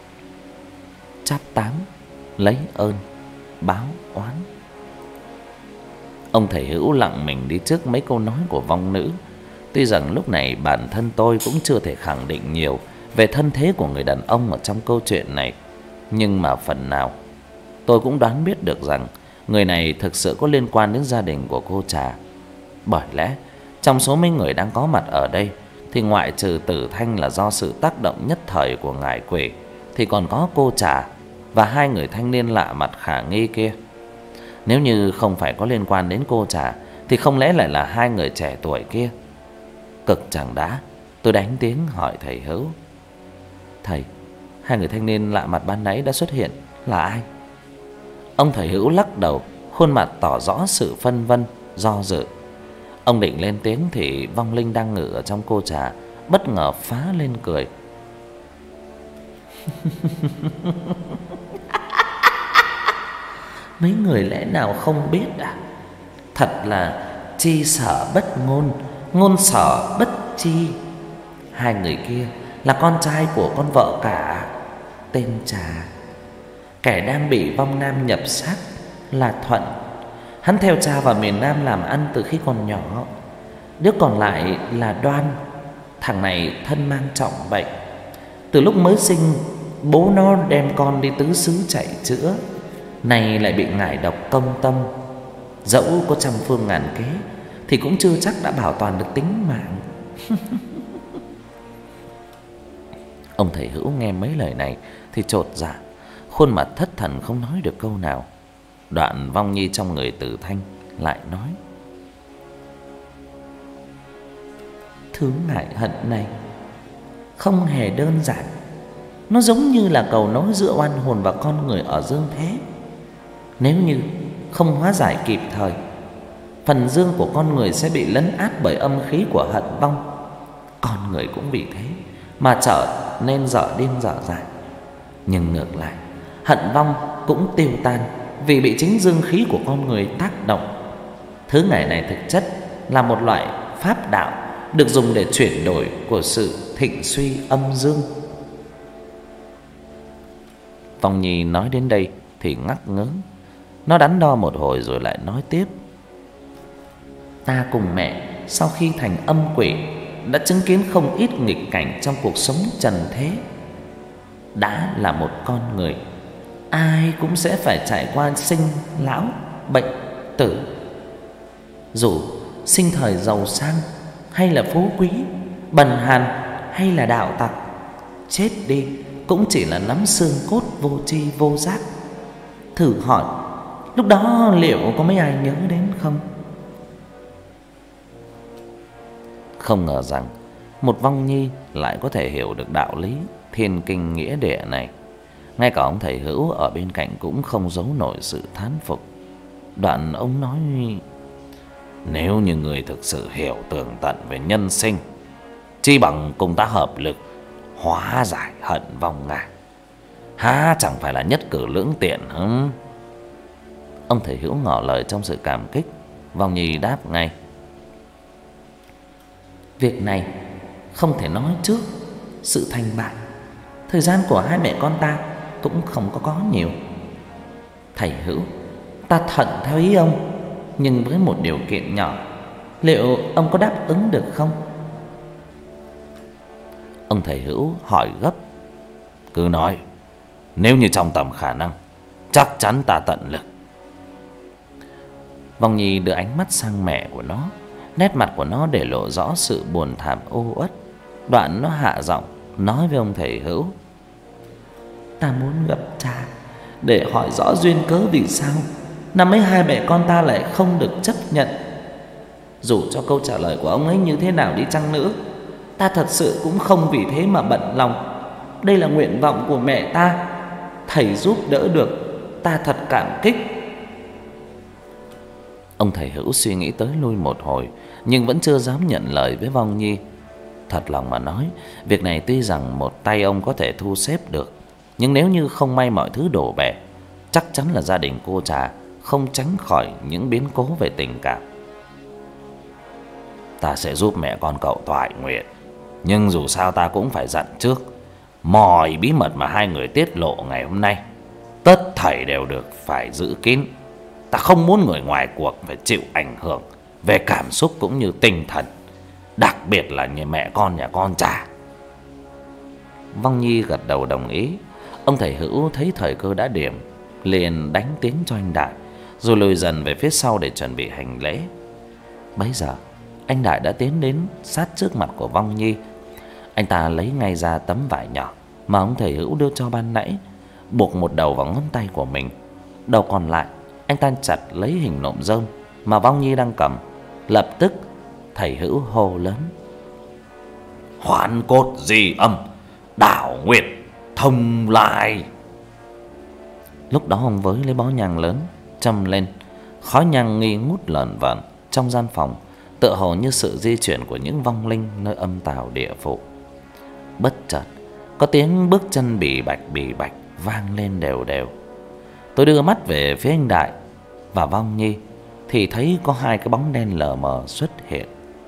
cháp tám, lấy ơn báo oán. Ông thầy Hữu lặng mình đi trước mấy câu nói của vong nữ. Tuy rằng lúc này bản thân tôi cũng chưa thể khẳng định nhiều về thân thế của người đàn ông ở trong câu chuyện này, nhưng mà phần nào tôi cũng đoán biết được rằng người này thực sự có liên quan đến gia đình của cô Trà. Bởi lẽ trong số mấy người đang có mặt ở đây thì ngoại trừ Tử Thanh là do sự tác động nhất thời của ngải quỷ, thì còn có cô Trà và hai người thanh niên lạ mặt khả nghi kia. Nếu như không phải có liên quan đến cô Trà thì không lẽ lại là hai người trẻ tuổi kia? Cực chẳng đã, tôi đánh tiếng hỏi thầy Hữu: "Thầy, hai người thanh niên lạ mặt ban nãy đã xuất hiện là ai?" Ông thầy Hữu lắc đầu, khuôn mặt tỏ rõ sự phân vân, do dự. Ông định lên tiếng thì vong linh đang ngự ở trong cô Trà bất ngờ phá lên cười. "Mấy người lẽ nào không biết à? Thật là chi sở bất ngôn, ngôn sở bất chi. Hai người kia là con trai của con vợ cả tên Trà. Kẻ đang bị vong nam nhập xác là Thuận. Hắn theo cha vào miền Nam làm ăn từ khi còn nhỏ. Đứa còn lại là Đoan. Thằng này thân mang trọng bệnh. Từ lúc mới sinh, bố nó đem con đi tứ xứ chạy chữa, nay lại bị ngải độc công tâm. Dẫu có trăm phương ngàn kế thì cũng chưa chắc đã bảo toàn được tính mạng." Ông thầy Hữu nghe mấy lời này thì chột dạ, khuôn mặt thất thần không nói được câu nào. Đoạn vong nhi trong người Tử Thanh lại nói: "Thứ ngại hận này không hề đơn giản. Nó giống như là cầu nối giữa oan hồn và con người ở dương thế. Nếu như không hóa giải kịp thời, phần dương của con người sẽ bị lấn át bởi âm khí của hận vong. Con người cũng vì thế mà trở nên dở điên dở dại. Nhưng ngược lại, hận vong cũng tiêu tan vì bị chính dương khí của con người tác động. Thứ ngải này thực chất là một loại pháp đạo được dùng để chuyển đổi của sự thịnh suy âm dương." Vong nhi nói đến đây thì ngắc ngớn. Nó đắn đo một hồi rồi lại nói tiếp: "Ta cùng mẹ sau khi thành âm quỷ đã chứng kiến không ít nghịch cảnh trong cuộc sống trần thế. Đã là một con người, ai cũng sẽ phải trải qua sinh lão bệnh tử. Dù sinh thời giàu sang hay là phú quý, bần hàn hay là đạo tặc, chết đi cũng chỉ là nắm xương cốt vô tri vô giác. Thử hỏi lúc đó liệu có mấy ai nhớ đến không?" Không ngờ rằng một vong nhi lại có thể hiểu được đạo lý thiên kinh nghĩa địa này. Ngay cả ông thầy Hữu ở bên cạnh cũng không giấu nổi sự thán phục. Đoạn ông nói: "Nếu như người thực sự hiểu tường tận về nhân sinh, chi bằng cùng ta hợp lực hóa giải hận vong ngài, há chẳng phải là nhất cử lưỡng tiện hả?" Ông thầy Hữu ngỏ lời trong sự cảm kích. Vong nhi đáp ngay: "Việc này không thể nói trước sự thành bại. Thời gian của hai mẹ con ta cũng không có nhiều. Thầy Hữu, ta thuận theo ý ông, nhưng với một điều kiện nhỏ. Liệu ông có đáp ứng được không?" Ông thầy Hữu hỏi gấp: "Cứ nói, nếu như trong tầm khả năng, chắc chắn ta tận lực." Vong nhi đưa ánh mắt sang mẹ của nó. Nét mặt của nó để lộ rõ sự buồn thảm ô uất. Đoạn nó hạ giọng nói với ông thầy Hữu: "Ta muốn gặp cha để hỏi rõ duyên cớ vì sao năm ấy hai mẹ con ta lại không được chấp nhận. Dù cho câu trả lời của ông ấy như thế nào đi chăng nữa, ta thật sự cũng không vì thế mà bận lòng. Đây là nguyện vọng của mẹ ta. Thầy giúp đỡ được, ta thật cảm kích." Ông thầy Hữu suy nghĩ tới lui một hồi, nhưng vẫn chưa dám nhận lời với vong nhi. Thật lòng mà nói, việc này tuy rằng một tay ông có thể thu xếp được, nhưng nếu như không may mọi thứ đổ bể, chắc chắn là gia đình cô Trà không tránh khỏi những biến cố về tình cảm. "Ta sẽ giúp mẹ con cậu toại nguyện, nhưng dù sao ta cũng phải dặn trước, mọi bí mật mà hai người tiết lộ ngày hôm nay thảy đều được phải giữ kín. Ta không muốn người ngoài cuộc phải chịu ảnh hưởng về cảm xúc cũng như tinh thần, đặc biệt là như mẹ con nhà con chả. Vong Nhi gật đầu đồng ý. Ông thầy Hữu thấy thời cơ đã điểm, liền đánh tiếng cho anh Đại, rồi lùi dần về phía sau để chuẩn bị hành lễ. Bấy giờ anh Đại đã tiến đến sát trước mặt của Vong Nhi. Anh ta lấy ngay ra tấm vải nhỏ mà ông thầy Hữu đưa cho ban nãy, buộc một đầu vào ngón tay của mình, đầu còn lại anh ta chặt lấy hình nộm rơm mà Vong Nhi đang cầm. Lập tức thầy Hữu hô lớn: Hoán cốt di âm, đảo nguyệt thông lai. Lúc đó ông với lấy bó nhang lớn châm lên, khói nhang nghi ngút lởn vởn trong gian phòng, tựa hồ như sự di chuyển của những vong linh nơi âm tào địa phủ. Bất chợt có tiếng bước chân bì bạch vang lên đều đều. Tôi đưa mắt về phía anh Đại và Vong Nhi thì thấy có hai cái bóng đen lờ mờ xuất hiện.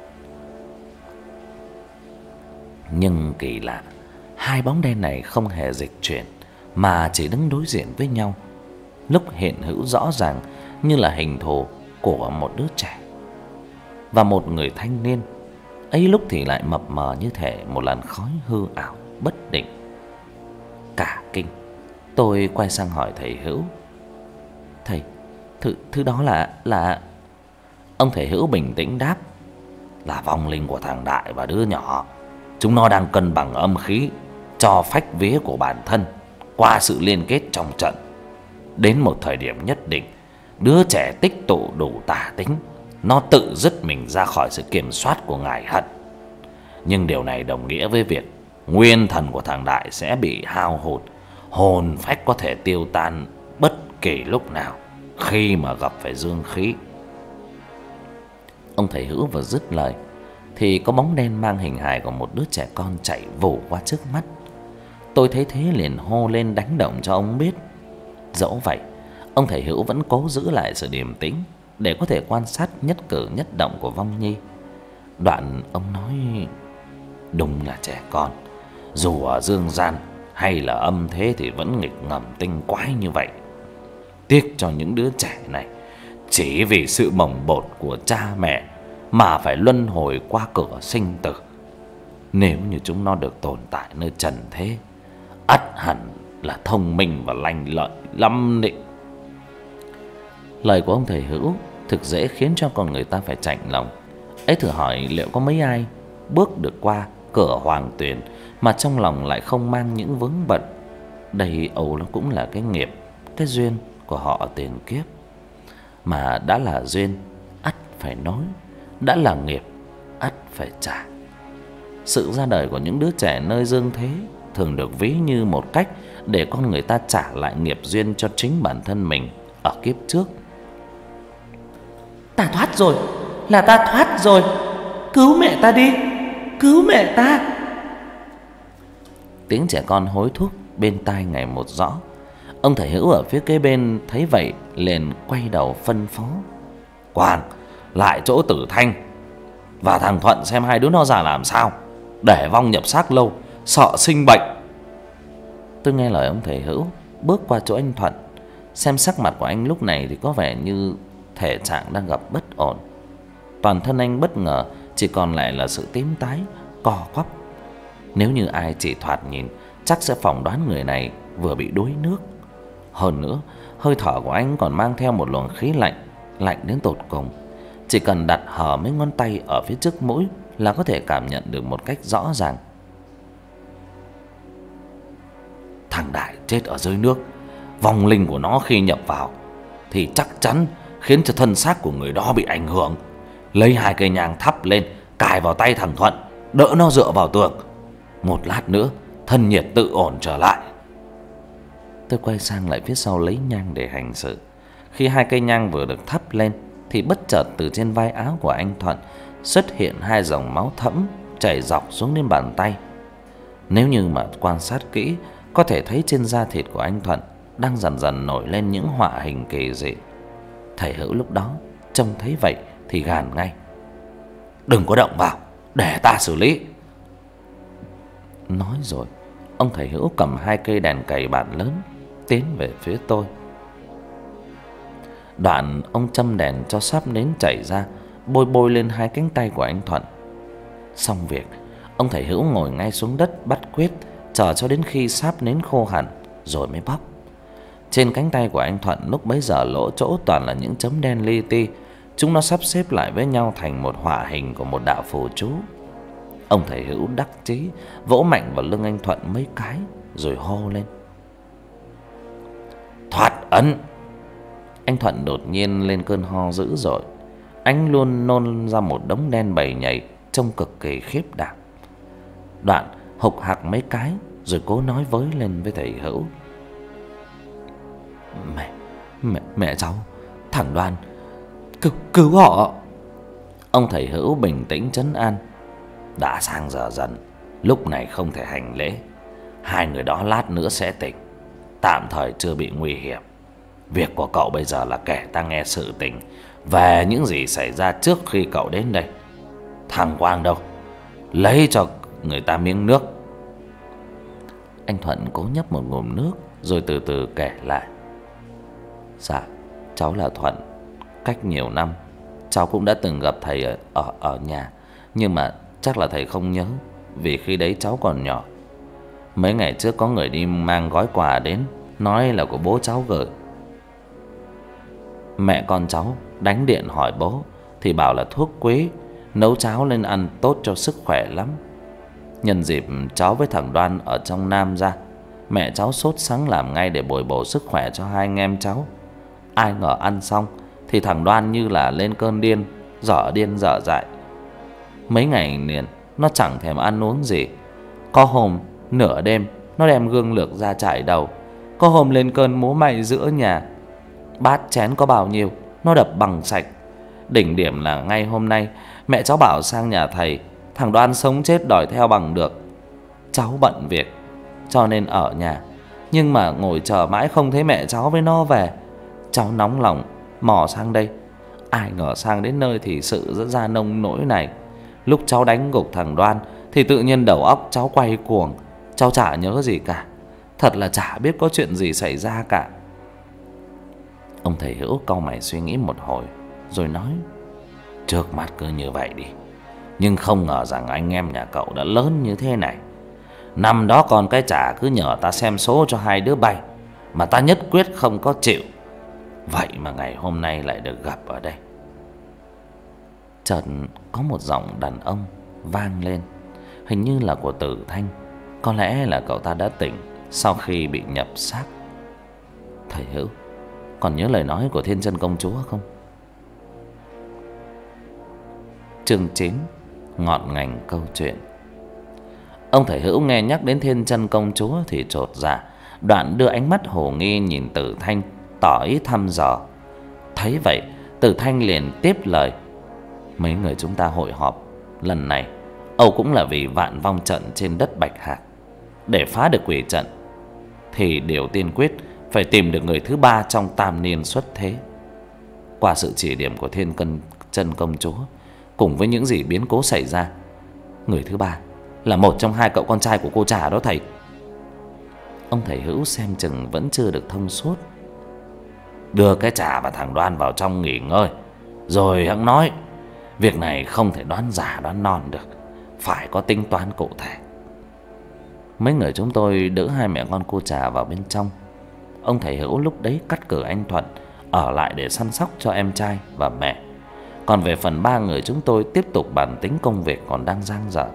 Nhưng kỳ lạ, hai bóng đen này không hề dịch chuyển mà chỉ đứng đối diện với nhau, lúc hiện hữu rõ ràng như là hình thù của một đứa trẻ và một người thanh niên, ấy lúc thì lại mập mờ như thể một làn khói hư ảo bất định. Cả kinh, tôi quay sang hỏi thầy Hữu: Thầy, thứ đó là... Ông thầy Hữu bình tĩnh đáp: Là vong linh của thằng Đại và đứa nhỏ. Chúng nó đang cân bằng âm khí cho phách vía của bản thân qua sự liên kết trong trận. Đến một thời điểm nhất định, đứa trẻ tích tụ đủ tà tính, nó tự dứt mình ra khỏi sự kiểm soát của ngài Hận. Nhưng điều này đồng nghĩa với việc nguyên thần của thằng Đại sẽ bị hao hụt, hồn phách có thể tiêu tan bất kỳ lúc nào khi mà gặp phải dương khí. Ông thầy Hữu vừa dứt lời thì có bóng đen mang hình hài của một đứa trẻ con chạy vù qua trước mắt. Tôi thấy thế liền hô lên đánh động cho ông biết. Dẫu vậy, ông thầy Hữu vẫn cố giữ lại sự điềm tĩnh để có thể quan sát nhất cử nhất động của Vong Nhi. Đoạn ông nói: Đúng là trẻ con, dù ở dương gian hay là âm thế thì vẫn nghịch ngợm tinh quái như vậy. Tiếc cho những đứa trẻ này, chỉ vì sự bồng bột của cha mẹ mà phải luân hồi qua cửa sinh tử. Nếu như chúng nó được tồn tại nơi trần thế, ắt hẳn là thông minh và lanh lợi lắm đấy. Lời của ông thầy Hữu thực dễ khiến cho con người ta phải chạnh lòng. Ấy thử hỏi liệu có mấy ai bước được qua cửa hoàng tuyền mà trong lòng lại không mang những vướng bận. Đây âu nó cũng là cái nghiệp, cái duyên của họ tiền kiếp. Mà đã là duyên, ắt phải nối; đã là nghiệp, ắt phải trả. Sự ra đời của những đứa trẻ nơi dương thế thường được ví như một cách để con người ta trả lại nghiệp duyên cho chính bản thân mình ở kiếp trước. Ta thoát rồi, là ta thoát rồi. Cứu mẹ ta đi, cứu mẹ ta. Tiếng trẻ con hối thúc bên tai ngày một rõ. Ông thầy Hữu ở phía kế bên thấy vậy liền quay đầu phân phó: Quang lại chỗ Tử Thanh và thằng Thuận xem hai đứa nó ra làm sao, để vong nhập xác lâu sợ sinh bệnh. Tôi nghe lời ông thầy Hữu, bước qua chỗ anh Thuận. Xem sắc mặt của anh lúc này thì có vẻ như thể trạng đang gặp bất ổn. Toàn thân anh bất ngờ chỉ còn lại là sự tím tái, co quắp. Nếu như ai chỉ thoạt nhìn chắc sẽ phỏng đoán người này vừa bị đuối nước. Hơn nữa, hơi thở của anh còn mang theo một luồng khí lạnh, lạnh đến tột cùng. Chỉ cần đặt hở mấy ngón tay ở phía trước mũi là có thể cảm nhận được một cách rõ ràng. Thằng Đại chết ở dưới nước, vong linh của nó khi nhập vào thì chắc chắn khiến cho thân xác của người đó bị ảnh hưởng. Lấy hai cây nhang thắp lên, cài vào tay thằng Thuận, đỡ nó dựa vào tường. Một lát nữa thân nhiệt tự ổn trở lại. Tôi quay sang lại phía sau lấy nhang để hành sự. Khi hai cây nhang vừa được thắp lên thì bất chợt từ trên vai áo của anh Thuận xuất hiện hai dòng máu thẫm chảy dọc xuống đến bàn tay. Nếu như mà quan sát kỹ, có thể thấy trên da thịt của anh Thuận đang dần dần nổi lên những họa hình kỳ dị. Thầy Hữu lúc đó trông thấy vậy thì gàn ngay: Đừng có động vào, để ta xử lý. Nói rồi, ông thầy Hữu cầm hai cây đèn cầy bản lớn tiến về phía tôi. Đoạn ông châm đèn cho sáp nến chảy ra, bôi bôi lên hai cánh tay của anh Thuận. Xong việc, ông thầy Hữu ngồi ngay xuống đất bắt quyết, chờ cho đến khi sáp nến khô hẳn rồi mới bóc. Trên cánh tay của anh Thuận lúc bấy giờ lỗ chỗ toàn là những chấm đen li ti. Chúng nó sắp xếp lại với nhau thành một họa hình của một đạo phù chú. Ông thầy Hữu đắc chí vỗ mạnh vào lưng anh Thuận mấy cái rồi hô lên: "Thoát ấn!" Anh Thuận đột nhiên lên cơn ho dữ dội. Anh luôn nôn ra một đống đen bầy nhầy trông cực kỳ khiếp đảm. Đoạn hục hặc mấy cái rồi cố nói với lên với thầy Hữu: Mẹ cháu, thằng Đoan, cứu họ." Ông thầy Hữu bình tĩnh trấn an: "Đã sang giờ dần, lúc này không thể hành lễ. Hai người đó lát nữa sẽ tỉnh, tạm thời chưa bị nguy hiểm. Việc của cậu bây giờ là kể ta nghe sự tình về những gì xảy ra trước khi cậu đến đây. Thằng Quang đâu? Lấy cho người ta miếng nước." Anh Thuận cố nhấp một ngụm nước rồi từ từ kể lại: "Dạ, cháu là Thuận. Cách nhiều năm cháu cũng đã từng gặp thầy ở nhà, nhưng mà chắc là thầy không nhớ, vì khi đấy cháu còn nhỏ. Mấy ngày trước có người đi mang gói quà đến, nói là của bố cháu gửi. Mẹ con cháu đánh điện hỏi bố thì bảo là thuốc quý, nấu cháo lên ăn tốt cho sức khỏe lắm. Nhân dịp cháu với thằng Đoan ở trong Nam ra, mẹ cháu sốt sắng làm ngay để bồi bổ sức khỏe cho hai anh em cháu. Ai ngờ ăn xong thì thằng Đoan như là lên cơn điên dở dại. Mấy ngày liền nó chẳng thèm ăn uống gì. Có hôm nửa đêm nó đem gương lược ra chải đầu. Có hôm lên cơn múa may giữa nhà. Bát chén có bao nhiêu nó đập bằng sạch. Đỉnh điểm là ngay hôm nay mẹ cháu bảo sang nhà thầy, thằng Đoan sống chết đòi theo bằng được. Cháu bận việc cho nên ở nhà, nhưng mà ngồi chờ mãi không thấy mẹ cháu với nó về. Cháu nóng lòng mò sang đây. Ai ngờ sang đến nơi thì sự ra nông nỗi này. Lúc cháu đánh gục thằng Đoan thì tự nhiên đầu óc cháu quay cuồng. Cháu chả nhớ gì cả. Thật là chả biết có chuyện gì xảy ra cả." Ông thầy Hữu cau mày suy nghĩ một hồi rồi nói: "Trước mắt cứ như vậy đi, nhưng không ngờ rằng anh em nhà cậu đã lớn như thế này. Năm đó con cái chả cứ nhờ ta xem số cho hai đứa bay, mà ta nhất quyết không có chịu. Vậy mà ngày hôm nay lại được gặp ở đây." Chợt có một giọng đàn ông vang lên, hình như là của Tử Thanh. Có lẽ là cậu ta đã tỉnh sau khi bị nhập xác. "Thầy Hữu, còn nhớ lời nói của Thiên Chân Công Chúa không?" Chương 9: Ngọn ngành câu chuyện. Ông thầy Hữu nghe nhắc đến Thiên Chân Công Chúa thì chột dạ, đoạn đưa ánh mắt hồ nghi nhìn Tử Thanh, tỏ ý thăm dò. Thấy vậy, Tử Thanh liền tiếp lời: "Mấy người chúng ta hội họp lần này âu cũng là vì vạn vong trận trên đất Bạch Hạc. Để phá được quỷ trận thì điều tiên quyết phải tìm được người thứ ba trong tam niên xuất thế. Qua sự chỉ điểm của Thiên Chân Công Chúa cùng với những gì biến cố xảy ra, người thứ ba là một trong hai cậu con trai của cô Trà đó thầy." Ông thầy Hữu xem chừng vẫn chưa được thông suốt: "Đưa cái Trà và thằng Đoan vào trong nghỉ ngơi rồi hẵng nói. Việc này không thể đoán giả đoán non được, phải có tính toán cụ thể." Mấy người chúng tôi đỡ hai mẹ con cô Trà vào bên trong. Ông thầy Hữu lúc đấy cắt cử anh Thuận ở lại để săn sóc cho em trai và mẹ. Còn về phần ba người chúng tôi tiếp tục bàn tính công việc còn đang dang dở.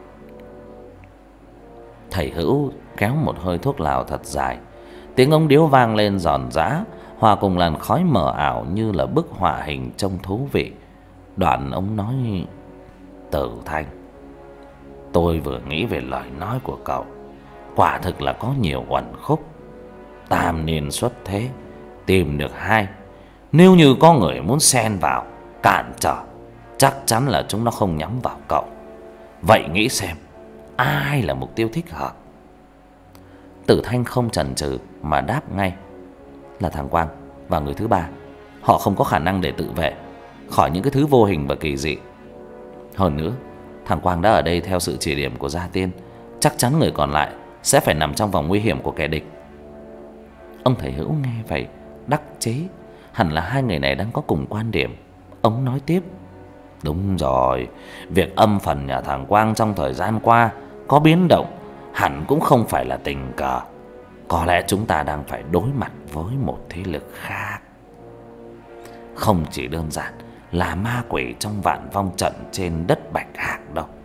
Thầy Hữu kéo một hơi thuốc lào thật dài. Tiếng ống điếu vang lên giòn giã, hòa cùng làn khói mờ ảo như là bức họa hình trông thú vị. Đoạn ông nói: "Tử Thanh, tôi vừa nghĩ về lời nói của cậu. Quả thực là có nhiều uẩn khúc. Tam niên xuất thế, tìm được hai. Nếu như có người muốn xen vào, cản trở, chắc chắn là chúng nó không nhắm vào cậu. Vậy nghĩ xem, ai là mục tiêu thích hợp?" Tử Thanh không chần chừ mà đáp ngay: "Là thằng Quang và người thứ ba. Họ không có khả năng để tự vệ khỏi những cái thứ vô hình và kỳ dị. Hơn nữa, thằng Quang đã ở đây theo sự chỉ điểm của Gia Tiên, chắc chắn người còn lại sẽ phải nằm trong vòng nguy hiểm của kẻ địch." Ông thầy Hữu nghe vậy đắc chí, hẳn là hai người này đang có cùng quan điểm. Ông nói tiếp: đúng rồi, việc âm phần nhà thằng Quang trong thời gian qua có biến động hẳn cũng không phải là tình cờ. Có lẽ chúng ta đang phải đối mặt với một thế lực khác, không chỉ đơn giản là ma quỷ trong vạn vong trận trên đất Bạch Hạc đâu.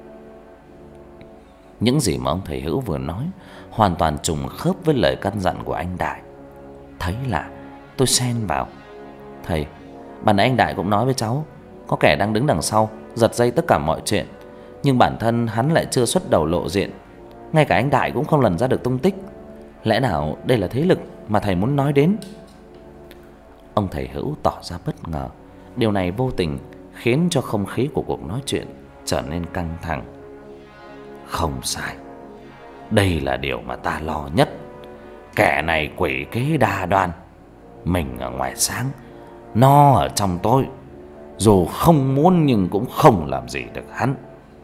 Những gì mà ông thầy Hữu vừa nói hoàn toàn trùng khớp với lời căn dặn của anh Đại. Thấy lạ, tôi xen vào: thầy, ban nãy anh Đại cũng nói với cháu có kẻ đang đứng đằng sau giật dây tất cả mọi chuyện, nhưng bản thân hắn lại chưa xuất đầu lộ diện. Ngay cả anh Đại cũng không lần ra được tung tích. Lẽ nào đây là thế lực mà thầy muốn nói đến? Ông thầy Hữu tỏ ra bất ngờ. Điều này vô tình khiến cho không khí của cuộc nói chuyện trở nên căng thẳng. Không sai, đây là điều mà ta lo nhất. Kẻ này quỷ kế đa đoan, mình ở ngoài sáng, nó ở trong tối. Dù không muốn nhưng cũng không làm gì được hắn.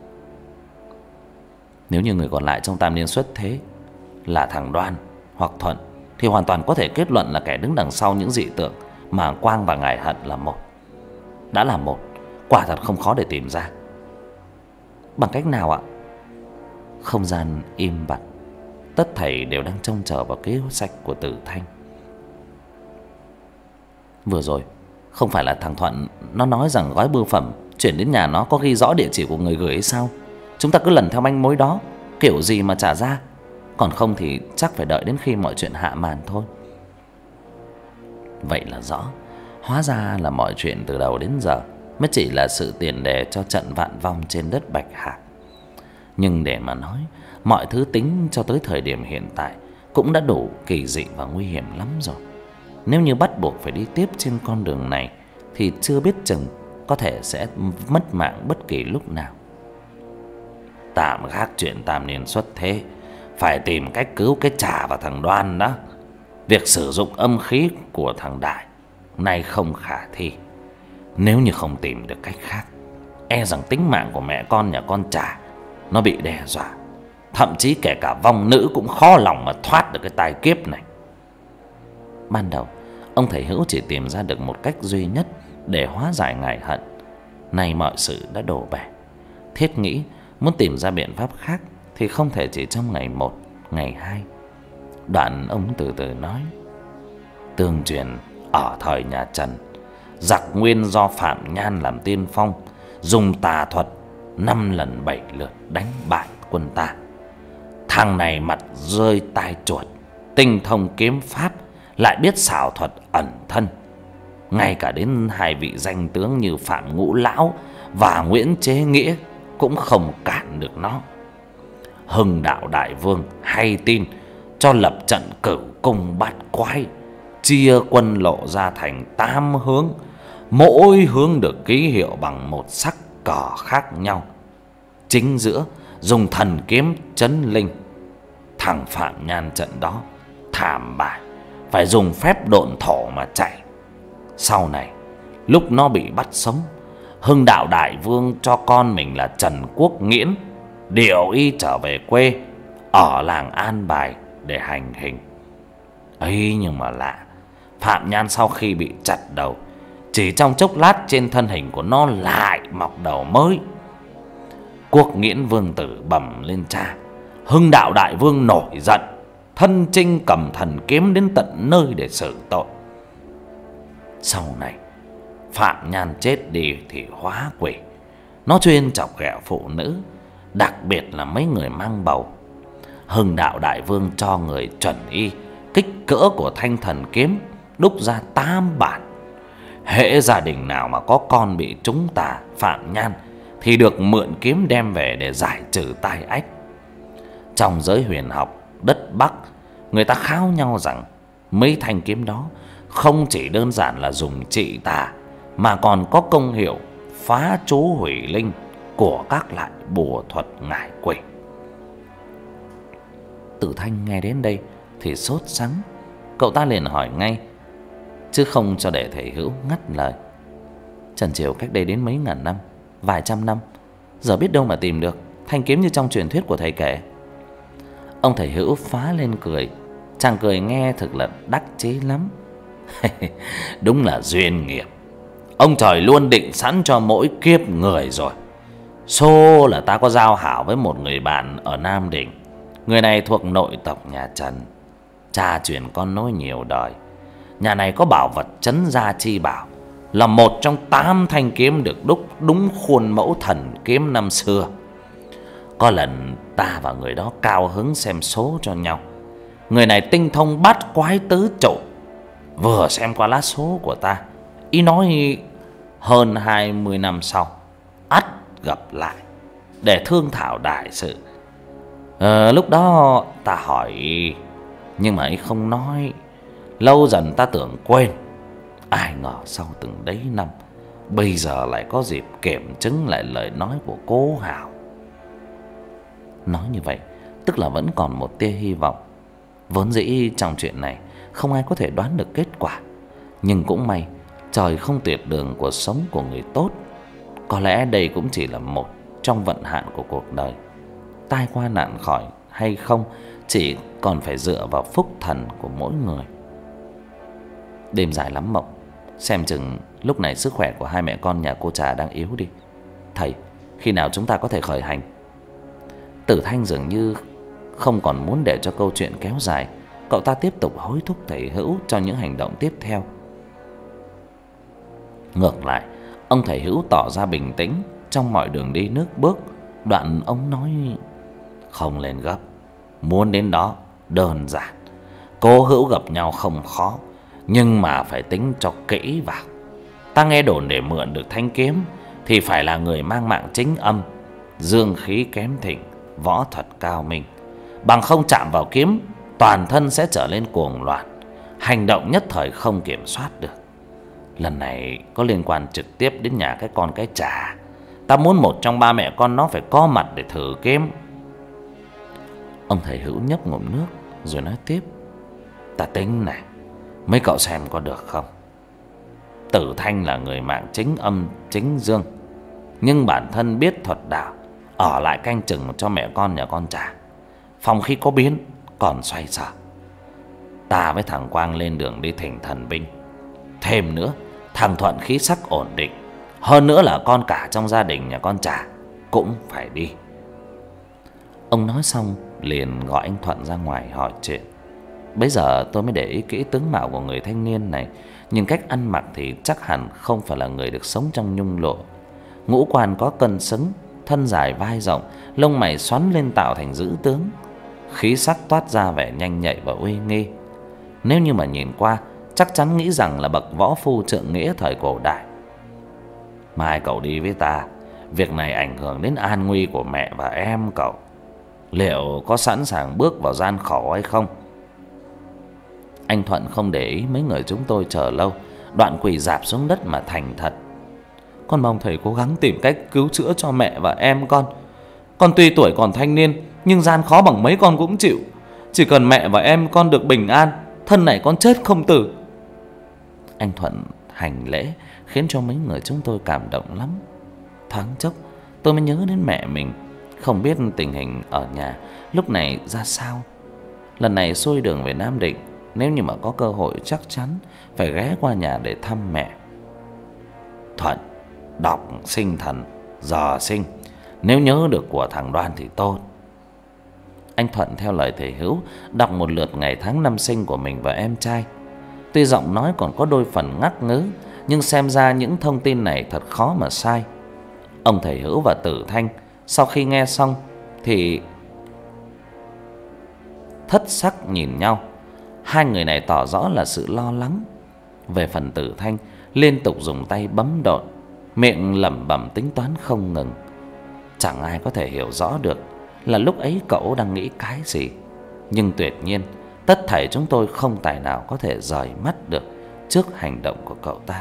Nếu như người còn lại trong tam niên xuất thế là thằng Đoan hoặc Thuận thì hoàn toàn có thể kết luận là kẻ đứng đằng sau những dị tượng mà Quang và ngài hận là một. Đã là một, quả thật không khó để tìm ra. Bằng cách nào ạ? Không gian im bặt, tất thảy đều đang trông chờ vào kế sách của Tử Thanh. Vừa rồi không phải là thằng Thuận nó nói rằng gói bưu phẩm chuyển đến nhà nó có ghi rõ địa chỉ của người gửi hay sao? Chúng ta cứ lần theo manh mối đó, kiểu gì mà trả ra. Còn không thì chắc phải đợi đến khi mọi chuyện hạ màn thôi. Vậy là rõ. Hóa ra là mọi chuyện từ đầu đến giờ mới chỉ là sự tiền đề cho trận vạn vong trên đất Bạch Hạc. Nhưng để mà nói, mọi thứ tính cho tới thời điểm hiện tại cũng đã đủ kỳ dị và nguy hiểm lắm rồi. Nếu như bắt buộc phải đi tiếp trên con đường này thì chưa biết chừng có thể sẽ mất mạng bất kỳ lúc nào. Tạm gác chuyện tam niên xuất thế, phải tìm cách cứu cái Trà và thằng Đoan đó. Việc sử dụng âm khí của thằng Đại nay không khả thi. Nếu như không tìm được cách khác, e rằng tính mạng của mẹ con nhà con Trà nó bị đe dọa. Thậm chí kể cả vong nữ cũng khó lòng mà thoát được cái tai kiếp này. Ban đầu ông thầy Hữu chỉ tìm ra được một cách duy nhất để hóa giải ngài hận. Nay mọi sự đã đổ bể. Thiết nghĩ muốn tìm ra biện pháp khác thì không thể chỉ trong ngày 1, ngày 2. Đoạn ông từ từ nói: tương truyền ở thời nhà Trần, giặc Nguyên do Phạm Nhan làm tiên phong, dùng tà thuật 5 lần 7 lượt đánh bại quân ta. Thằng này mặt rơi tai chuột, tinh thông kiếm pháp, lại biết xảo thuật ẩn thân. Ngay cả đến hai vị danh tướng như Phạm Ngũ Lão và Nguyễn Chế Nghĩa cũng không cản được nó. Hưng Đạo Đại Vương hay tin cho lập trận cửu cung bát quái, chia quân lộ ra thành 8 hướng, mỗi hướng được ký hiệu bằng một sắc cờ khác nhau. Chính giữa dùng thần kiếm trấn linh. Thằng Phạm Nhan trận đó thảm bại, phải dùng phép độn thổ mà chạy. Sau này lúc nó bị bắt sống, Hưng Đạo Đại Vương cho con mình là Trần Quốc Nghiễn điều y trở về quê ở làng An Bài để hành hình. Ấy nhưng mà lạ, Phạm Nhan sau khi bị chặt đầu, chỉ trong chốc lát trên thân hình của nó lại mọc đầu mới. Quốc Nghiễn Vương tử bẩm lên cha. Hưng Đạo Đại Vương nổi giận, thân chinh cầm thần kiếm đến tận nơi để xử tội. Sau này Phạm Nhan chết đi thì hóa quỷ. Nó chuyên chọc ghẹo phụ nữ, đặc biệt là mấy người mang bầu. Hưng Đạo Đại Vương cho người chuẩn y kích cỡ của thanh thần kiếm, đúc ra 8 bản. Hễ gia đình nào mà có con bị trúng tà Phạm Nhan thì được mượn kiếm đem về để giải trừ tai ách. Trong giới huyền học đất Bắc, người ta kháo nhau rằng mấy thanh kiếm đó không chỉ đơn giản là dùng trị tà, mà còn có công hiệu phá chú hủy linh của các loại bùa thuật ngải quỷ. Tử Thanh nghe đến đây thì sốt sắng. Cậu ta liền hỏi ngay, chứ không cho để thầy Hữu ngắt lời: Trần Triều cách đây đến mấy ngàn năm, vài trăm năm, giờ biết đâu mà tìm được thanh kiếm như trong truyền thuyết của thầy kể. Ông thầy Hữu phá lên cười. Chàng cười nghe thực là đắc chí lắm. Đúng là duyên nghiệp. Ông trời luôn định sẵn cho mỗi kiếp người rồi. Số là ta có giao hảo với một người bạn ở Nam Định. Người này thuộc nội tộc nhà Trần, cha truyền con nối nhiều đời. Nhà này có bảo vật Trấn Gia Chi Bảo, là một trong 8 thanh kiếm được đúc đúng khuôn mẫu thần kiếm năm xưa. Có lần ta và người đó cao hứng xem số cho nhau. Người này tinh thông bát quái tứ trụ. Vừa xem qua lá số của ta, ý nói hơn 20 năm sau ắt gặp lại để thương thảo đại sự. Lúc đó ta hỏi, nhưng mà ấy không nói. Lâu dần ta tưởng quên. Ai ngờ sau từng đấy năm, bây giờ lại có dịp kiểm chứng lại lời nói của cố Hào. Nói như vậy tức là vẫn còn một tia hy vọng. Vốn dĩ trong chuyện này không ai có thể đoán được kết quả, nhưng cũng may trời không tuyệt đường cuộc sống của người tốt. Có lẽ đây cũng chỉ là một trong vận hạn của cuộc đời. Tai qua nạn khỏi hay không chỉ còn phải dựa vào phúc thần của mỗi người. Đêm dài lắm mộng, xem chừng lúc này sức khỏe của hai mẹ con nhà cô Trà đang yếu đi. Thầy, khi nào chúng ta có thể khởi hành? Tử Thanh dường như không còn muốn để cho câu chuyện kéo dài. Cậu ta tiếp tục hối thúc thầy Hữu cho những hành động tiếp theo. Ngược lại, ông thầy Hữu tỏ ra bình tĩnh trong mọi đường đi nước bước. Đoạn ông nói: không lên gấp, muốn đến đó đơn giản. Cô Hữu gặp nhau không khó, nhưng mà phải tính cho kỹ vào. Ta nghe đồn để mượn được thanh kiếm thì phải là người mang mạng chính âm, dương khí kém thịnh, võ thuật cao minh. Bằng không chạm vào kiếm, toàn thân sẽ trở lên cuồng loạn, hành động nhất thời không kiểm soát được. Lần này có liên quan trực tiếp đến nhà cái con cái Trà. Ta muốn một trong ba mẹ con nó phải có mặt để thử kiếm. Ông thầy Hữu nhấp ngụm nước rồi nói tiếp: ta tính này, mấy cậu xem có được không? Tử Thanh là người mạng chính âm chính dương, nhưng bản thân biết thuật đạo, ở lại canh chừng cho mẹ con nhà con Trà. Phòng khi có biến còn xoay sở. Ta với thằng Quang lên đường đi thỉnh thần binh. Thêm nữa, thằng Thuận khí sắc ổn định. Hơn nữa là con cả trong gia đình nhà con Trà cũng phải đi. Ông nói xong liền gọi anh Thuận ra ngoài hỏi chuyện. Bấy giờ tôi mới để ý kỹ tướng mạo của người thanh niên này, nhưng cách ăn mặc thì chắc hẳn không phải là người được sống trong nhung lụa. Ngũ quan có cân xứng, thân dài vai rộng, lông mày xoắn lên tạo thành dữ tướng, khí sắc toát ra vẻ nhanh nhạy và uy nghi. Nếu như mà nhìn qua, chắc chắn nghĩ rằng là bậc võ phu trượng nghĩa thời cổ đại. Mai cậu đi với ta, việc này ảnh hưởng đến an nguy của mẹ và em cậu. Liệu có sẵn sàng bước vào gian khổ hay không? Anh Thuận không để ý mấy người chúng tôi chờ lâu, đoạn quỳ rạp xuống đất mà thành thật: con mong thầy cố gắng tìm cách cứu chữa cho mẹ và em con. Con tuy tuổi còn thanh niên, nhưng gian khó bằng mấy con cũng chịu. Chỉ cần mẹ và em con được bình an, thân này con chết không tử. Anh Thuận hành lễ khiến cho mấy người chúng tôi cảm động lắm. Thoáng chốc tôi mới nhớ đến mẹ mình, không biết tình hình ở nhà lúc này ra sao. Lần này xuôi đường về Nam Định, nếu như mà có cơ hội chắc chắn phải ghé qua nhà để thăm mẹ. Thuận, đọc sinh thần giờ sinh, nếu nhớ được của thằng Đoan thì tốt. Anh Thuận theo lời thầy Hữu đọc một lượt ngày tháng năm sinh của mình và em trai. Tuy giọng nói còn có đôi phần ngắc ngứ, nhưng xem ra những thông tin này thật khó mà sai. Ông thầy Hữu và Tử Thanh sau khi nghe xong thì thất sắc nhìn nhau. Hai người này tỏ rõ là sự lo lắng. Về phần Tử Thanh, liên tục dùng tay bấm độn, miệng lẩm bẩm tính toán không ngừng. Chẳng ai có thể hiểu rõ được là lúc ấy cậu đang nghĩ cái gì. Nhưng tuyệt nhiên tất thảy chúng tôi không tài nào có thể rời mắt được trước hành động của cậu ta.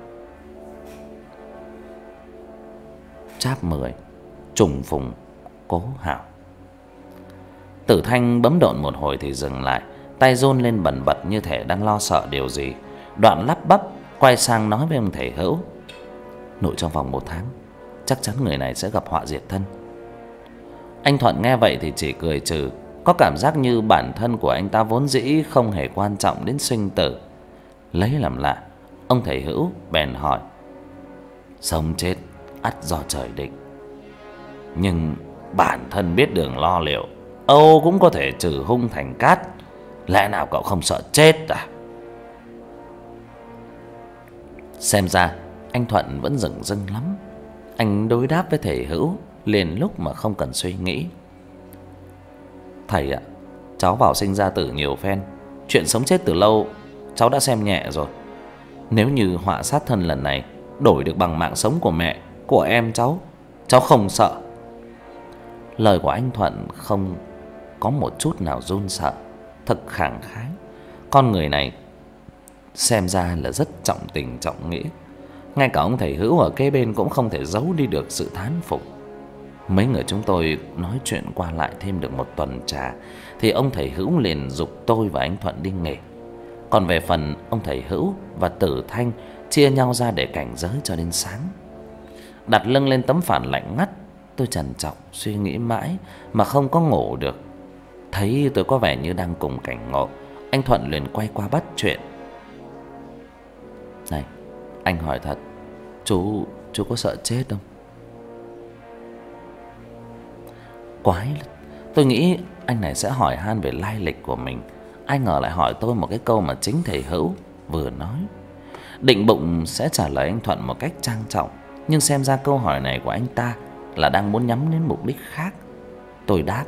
Cháp 10. Trùng phùng Cố Hạo. Tử Thanh bấm độn một hồi thì dừng lại, tay run lên bần bật như thể đang lo sợ điều gì. Đoạn lắp bắp quay sang nói với ông thầy Hữu: nội trong vòng 1 tháng chắc chắn người này sẽ gặp họa diệt thân. Anh Thuận nghe vậy thì chỉ cười trừ, có cảm giác như bản thân của anh ta vốn dĩ không hề quan trọng đến sinh tử. Lấy làm lạ, ông thầy Hữu bèn hỏi: sống chết ắt do trời định, nhưng bản thân biết đường lo liệu, Âu cũng có thể trừ hung thành cát. Lẽ nào cậu không sợ chết à? Xem ra anh Thuận vẫn dửng dưng lắm. Anh đối đáp với thầy Hữu liền lúc mà không cần suy nghĩ: thầy ạ, cháu vào sinh ra tử nhiều phen, chuyện sống chết từ lâu cháu đã xem nhẹ rồi. Nếu như họa sát thân lần này đổi được bằng mạng sống của mẹ, của em cháu không sợ. Lời của anh Thuận không có một chút nào run sợ, thật khẳng khái. Con người này xem ra là rất trọng tình trọng nghĩa. Ngay cả ông thầy Hữu ở kế bên cũng không thể giấu đi được sự thán phục. Mấy người chúng tôi nói chuyện qua lại thêm được một tuần trà thì ông thầy Hữu liền giục tôi và anh Thuận đi nghỉ. Còn về phần ông thầy Hữu và Tử Thanh chia nhau ra để cảnh giới cho đến sáng. Đặt lưng lên tấm phản lạnh ngắt, tôi trằn trọc suy nghĩ mãi mà không có ngủ được. Thấy tôi có vẻ như đang cùng cảnh ngộ, anh Thuận liền quay qua bắt chuyện: này, anh hỏi thật, chú có sợ chết không? Quái, tôi nghĩ anh này sẽ hỏi han về lai lịch của mình. Ai ngờ lại hỏi tôi một cái câu mà chính thầy Hữu vừa nói. Định bụng sẽ trả lời anh Thuận một cách trang trọng, nhưng xem ra câu hỏi này của anh ta là đang muốn nhắm đến mục đích khác. Tôi đáp: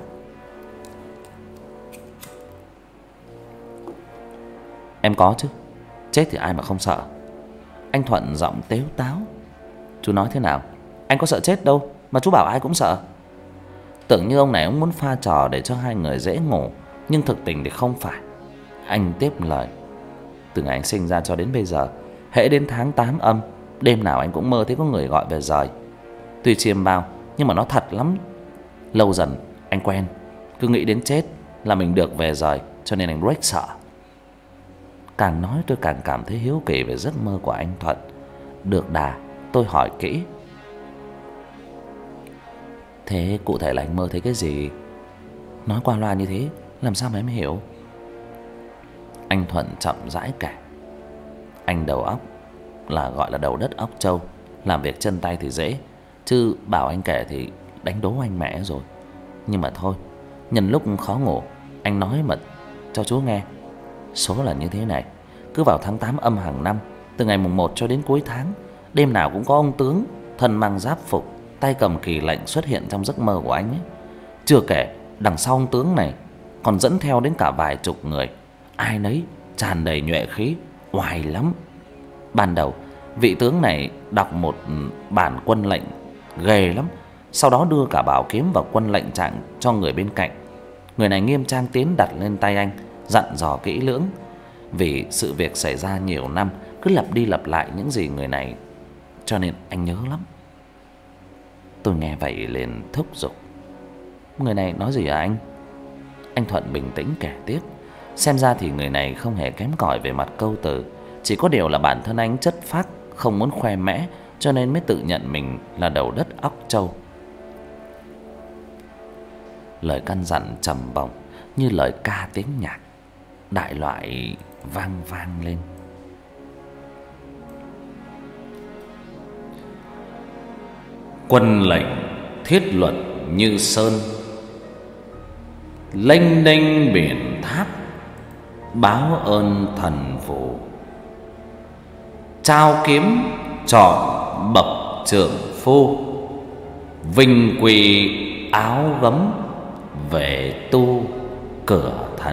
em có chứ, chết thì ai mà không sợ. Anh Thuận giọng tếu táo: chú nói thế nào? Anh có sợ chết đâu mà chú bảo ai cũng sợ. Tưởng như ông này ông muốn pha trò để cho hai người dễ ngủ, nhưng thực tình thì không phải. Anh tiếp lời: từ ngày anh sinh ra cho đến bây giờ, hễ đến tháng 8 âm, đêm nào anh cũng mơ thấy có người gọi về rời. Tuy chiêm bao nhưng mà nó thật lắm. Lâu dần anh quen, cứ nghĩ đến chết là mình được về rời, cho nên anh rất sợ. Càng nói tôi càng cảm thấy hiếu kỳ về giấc mơ của anh Thuận. Được đà, tôi hỏi kỹ: thế cụ thể là anh mơ thấy cái gì? Nói qua loa như thế làm sao mà em hiểu? Anh Thuận chậm rãi kể: anh đầu óc là gọi là đầu đất óc trâu, làm việc chân tay thì dễ, chứ bảo anh kể thì đánh đố anh mẹ rồi. Nhưng mà thôi, nhân lúc khó ngủ, anh nói mà cho chú nghe. Số là như thế này: cứ vào tháng 8 âm hàng năm, từ ngày mùng 1 cho đến cuối tháng, đêm nào cũng có ông tướng thân mang giáp phục, tay cầm kỳ lệnh xuất hiện trong giấc mơ của anh ấy. Chưa kể đằng sau ông tướng này còn dẫn theo đến cả vài chục người, ai nấy tràn đầy nhuệ khí, oai lắm. Ban đầu vị tướng này đọc một bản quân lệnh ghê lắm, sau đó đưa cả bảo kiếm và quân lệnh trạng cho người bên cạnh. Người này nghiêm trang tiến đặt lên tay anh, dặn dò kỹ lưỡng. Vì sự việc xảy ra nhiều năm, cứ lặp đi lặp lại những gì người này, cho nên anh nhớ lắm. Tôi nghe vậy liền thúc giục: người này nói gì hả anh? Anh Thuận bình tĩnh kể tiếp: xem ra thì người này không hề kém cỏi về mặt câu từ, chỉ có điều là bản thân anh chất phác, không muốn khoe mẽ, cho nên mới tự nhận mình là đầu đất óc trâu. Lời căn dặn trầm bổng như lời ca tiếng nhạc, đại loại vang vang lên: quân lệnh thiết luật như sơn, lênh đênh biển tháp, báo ơn thần phù. Trao kiếm chọn bậc trượng phu, vinh quỳ áo gấm về tu cửa thần.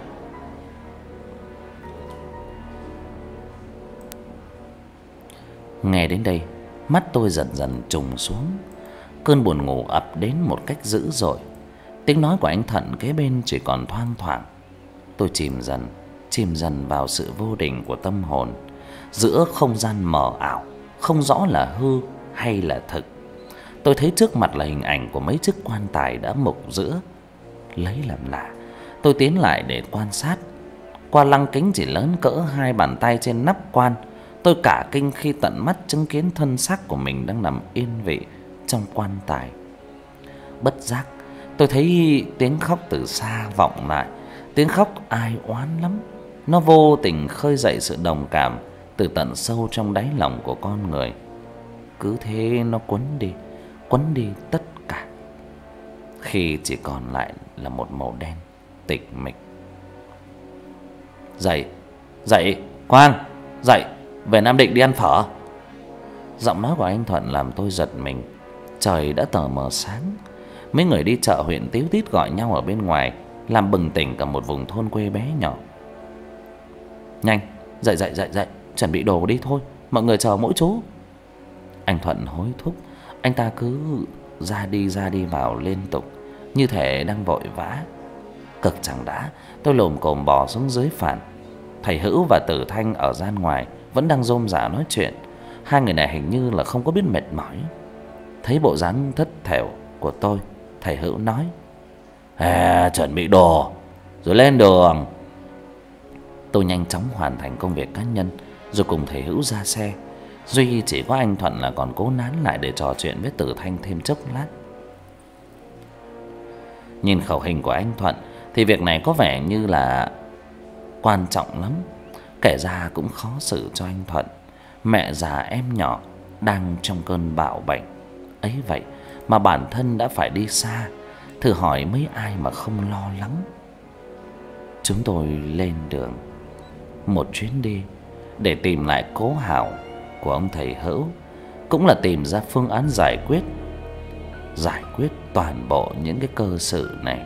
Nghe đến đây, mắt tôi dần dần trùng xuống. Cơn buồn ngủ ập đến một cách dữ dội. Tiếng nói của anh Thuận kế bên chỉ còn thoang thoảng. Tôi chìm dần vào sự vô định của tâm hồn, giữa không gian mờ ảo, không rõ là hư hay là thực. Tôi thấy trước mặt là hình ảnh của mấy chiếc quan tài đã mục giữa. Lấy làm lạ, tôi tiến lại để quan sát. Qua lăng kính chỉ lớn cỡ 2 bàn tay trên nắp quan, tôi cả kinh khi tận mắt chứng kiến thân xác của mình đang nằm yên vị trong quan tài. Bất giác, tôi thấy tiếng khóc từ xa vọng lại. Tiếng khóc ai oán lắm, Nó vô tình khơi dậy sự đồng cảm từ tận sâu trong đáy lòng của con người. Cứ thế nó quấn đi tất cả, khi chỉ còn lại là một màu đen tịch mịch. Dậy, dậy, Quang, dậy, về Nam Định đi ăn phở. Giọng nói của anh Thuận làm tôi giật mình. Trời đã tờ mờ sáng. Mấy người đi chợ huyện tíu tít gọi nhau ở bên ngoài, làm bừng tỉnh cả một vùng thôn quê bé nhỏ. Nhanh, dậy, chuẩn bị đồ đi thôi, mọi người chờ mỗi chú. Anh Thuận hối thúc. Anh ta cứ ra đi vào liên tục, như thể đang vội vã. Cực chẳng đã, tôi lồm cồm bò xuống dưới phản. Thầy Hữu và Tử Thanh ở gian ngoài vẫn đang rôm rả nói chuyện. Hai người này hình như là không có biết mệt mỏi. Thấy bộ dáng thất thểu của tôi, thầy Hữu nói: chuẩn bị đồ rồi lên đường. Tôi nhanh chóng hoàn thành công việc cá nhân rồi cùng thầy Hữu ra xe. Duy chỉ có anh Thuận là còn cố nán lại để trò chuyện với Tử Thanh thêm chốc lát. Nhìn khẩu hình của anh Thuận thì việc này có vẻ như là quan trọng lắm. Kể ra cũng khó xử cho anh Thuận. Mẹ già em nhỏ đang trong cơn bạo bệnh ấy vậy mà bản thân đã phải đi xa, thử hỏi mấy ai mà không lo lắng. Chúng tôi lên đường. Một chuyến đi để tìm lại cố hào của ông thầy Hữu, cũng là tìm ra phương án giải quyết toàn bộ những cái cơ sự này.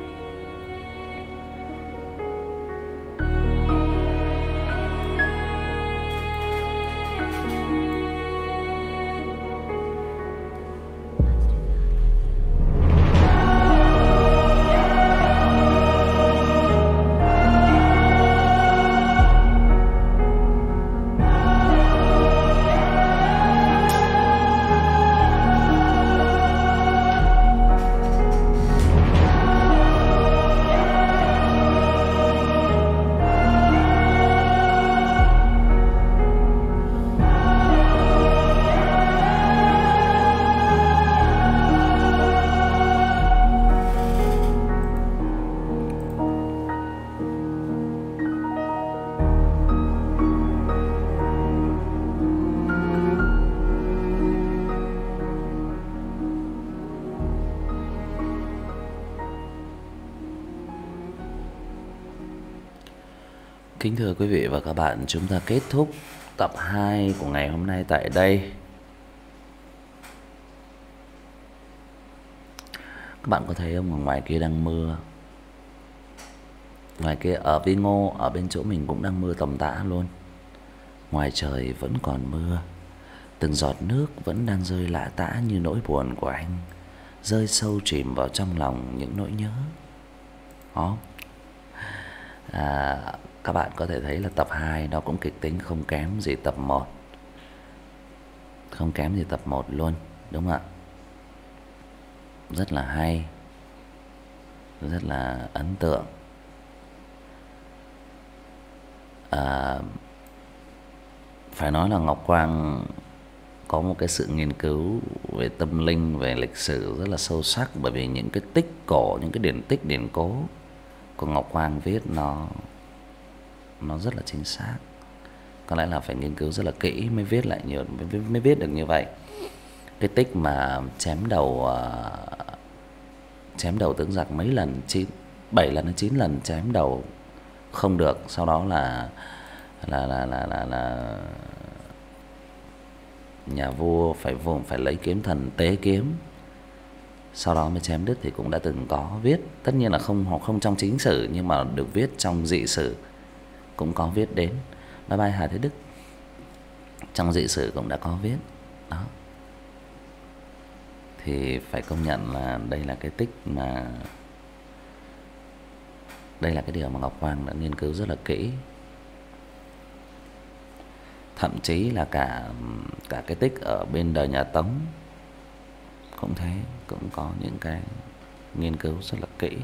Kính thưa quý vị và các bạn, chúng ta kết thúc tập 2 của ngày hôm nay tại đây. Các bạn có thấy không, ở ngoài kia đang mưa. Ngoài kia ở Vĩ Ngô, ở bên chỗ mình cũng đang mưa tầm tã luôn. Ngoài trời vẫn còn mưa. Từng giọt nước vẫn đang rơi lã tã như nỗi buồn của anh, rơi sâu chìm vào trong lòng những nỗi nhớ. Đó. Các bạn có thể thấy là tập 2 nó cũng kịch tính không kém gì tập 1. Không kém gì tập 1 luôn, đúng không ạ? Rất là hay, rất là ấn tượng. Phải nói là Ngọc Quang có một cái sự nghiên cứu về tâm linh, về lịch sử rất là sâu sắc. Bởi vì những cái tích cổ, những cái điển tích, điển cố của Ngọc Quang viết nó rất là chính xác. Có lẽ là phải nghiên cứu rất là kỹ mới viết lại nhiều, mới viết được như vậy. Cái tích mà chém đầu tướng giặc mấy lần, 7 lần hay 9 lần chém đầu không được, sau đó là nhà vua phải lấy kiếm thần tế kiếm, sau đó mới chém đứt, thì cũng đã từng có viết. Tất nhiên là không trong chính sử, nhưng mà được viết trong dị sử cũng có viết đến. Bye bye Hà Thế Đức. Trong dị sử cũng đã có viết đó. Thì phải công nhận là đây là cái tích mà, đây là cái điều mà Ngọc Quang đã nghiên cứu rất là kỹ. Thậm chí là cả cái tích ở bên đời nhà Tống cũng thế, cũng có những cái nghiên cứu rất là kỹ.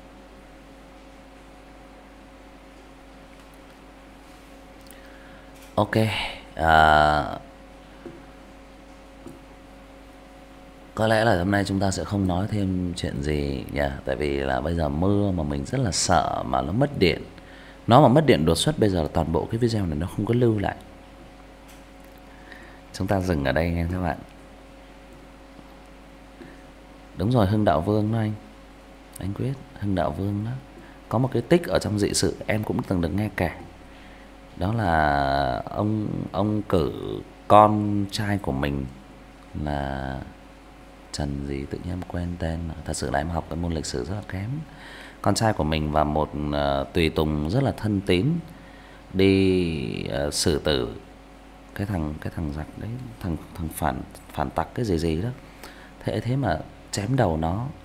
Ok, có lẽ là hôm nay chúng ta sẽ không nói thêm chuyện gì nhỉ. Tại vì là bây giờ mưa mà mình rất là sợ mà nó mất điện. Nó mà mất điện đột xuất bây giờ là toàn bộ cái video này nó không có lưu lại. Chúng ta dừng ở đây nha các bạn. Đúng rồi, Hưng Đạo Vương đó anh Quyết, Hưng Đạo Vương đó. Có một cái tích ở trong dị sự em cũng từng được nghe kể. Đó là ông cử con trai của mình là Trần gì tự nhiên em quên tên. Thật sự là em học cái môn lịch sử rất là kém. Con trai của mình và một tùy tùng rất là thân tín đi xử tử cái thằng giặc đấy, thằng phản tặc cái gì đó. Thế mà chém đầu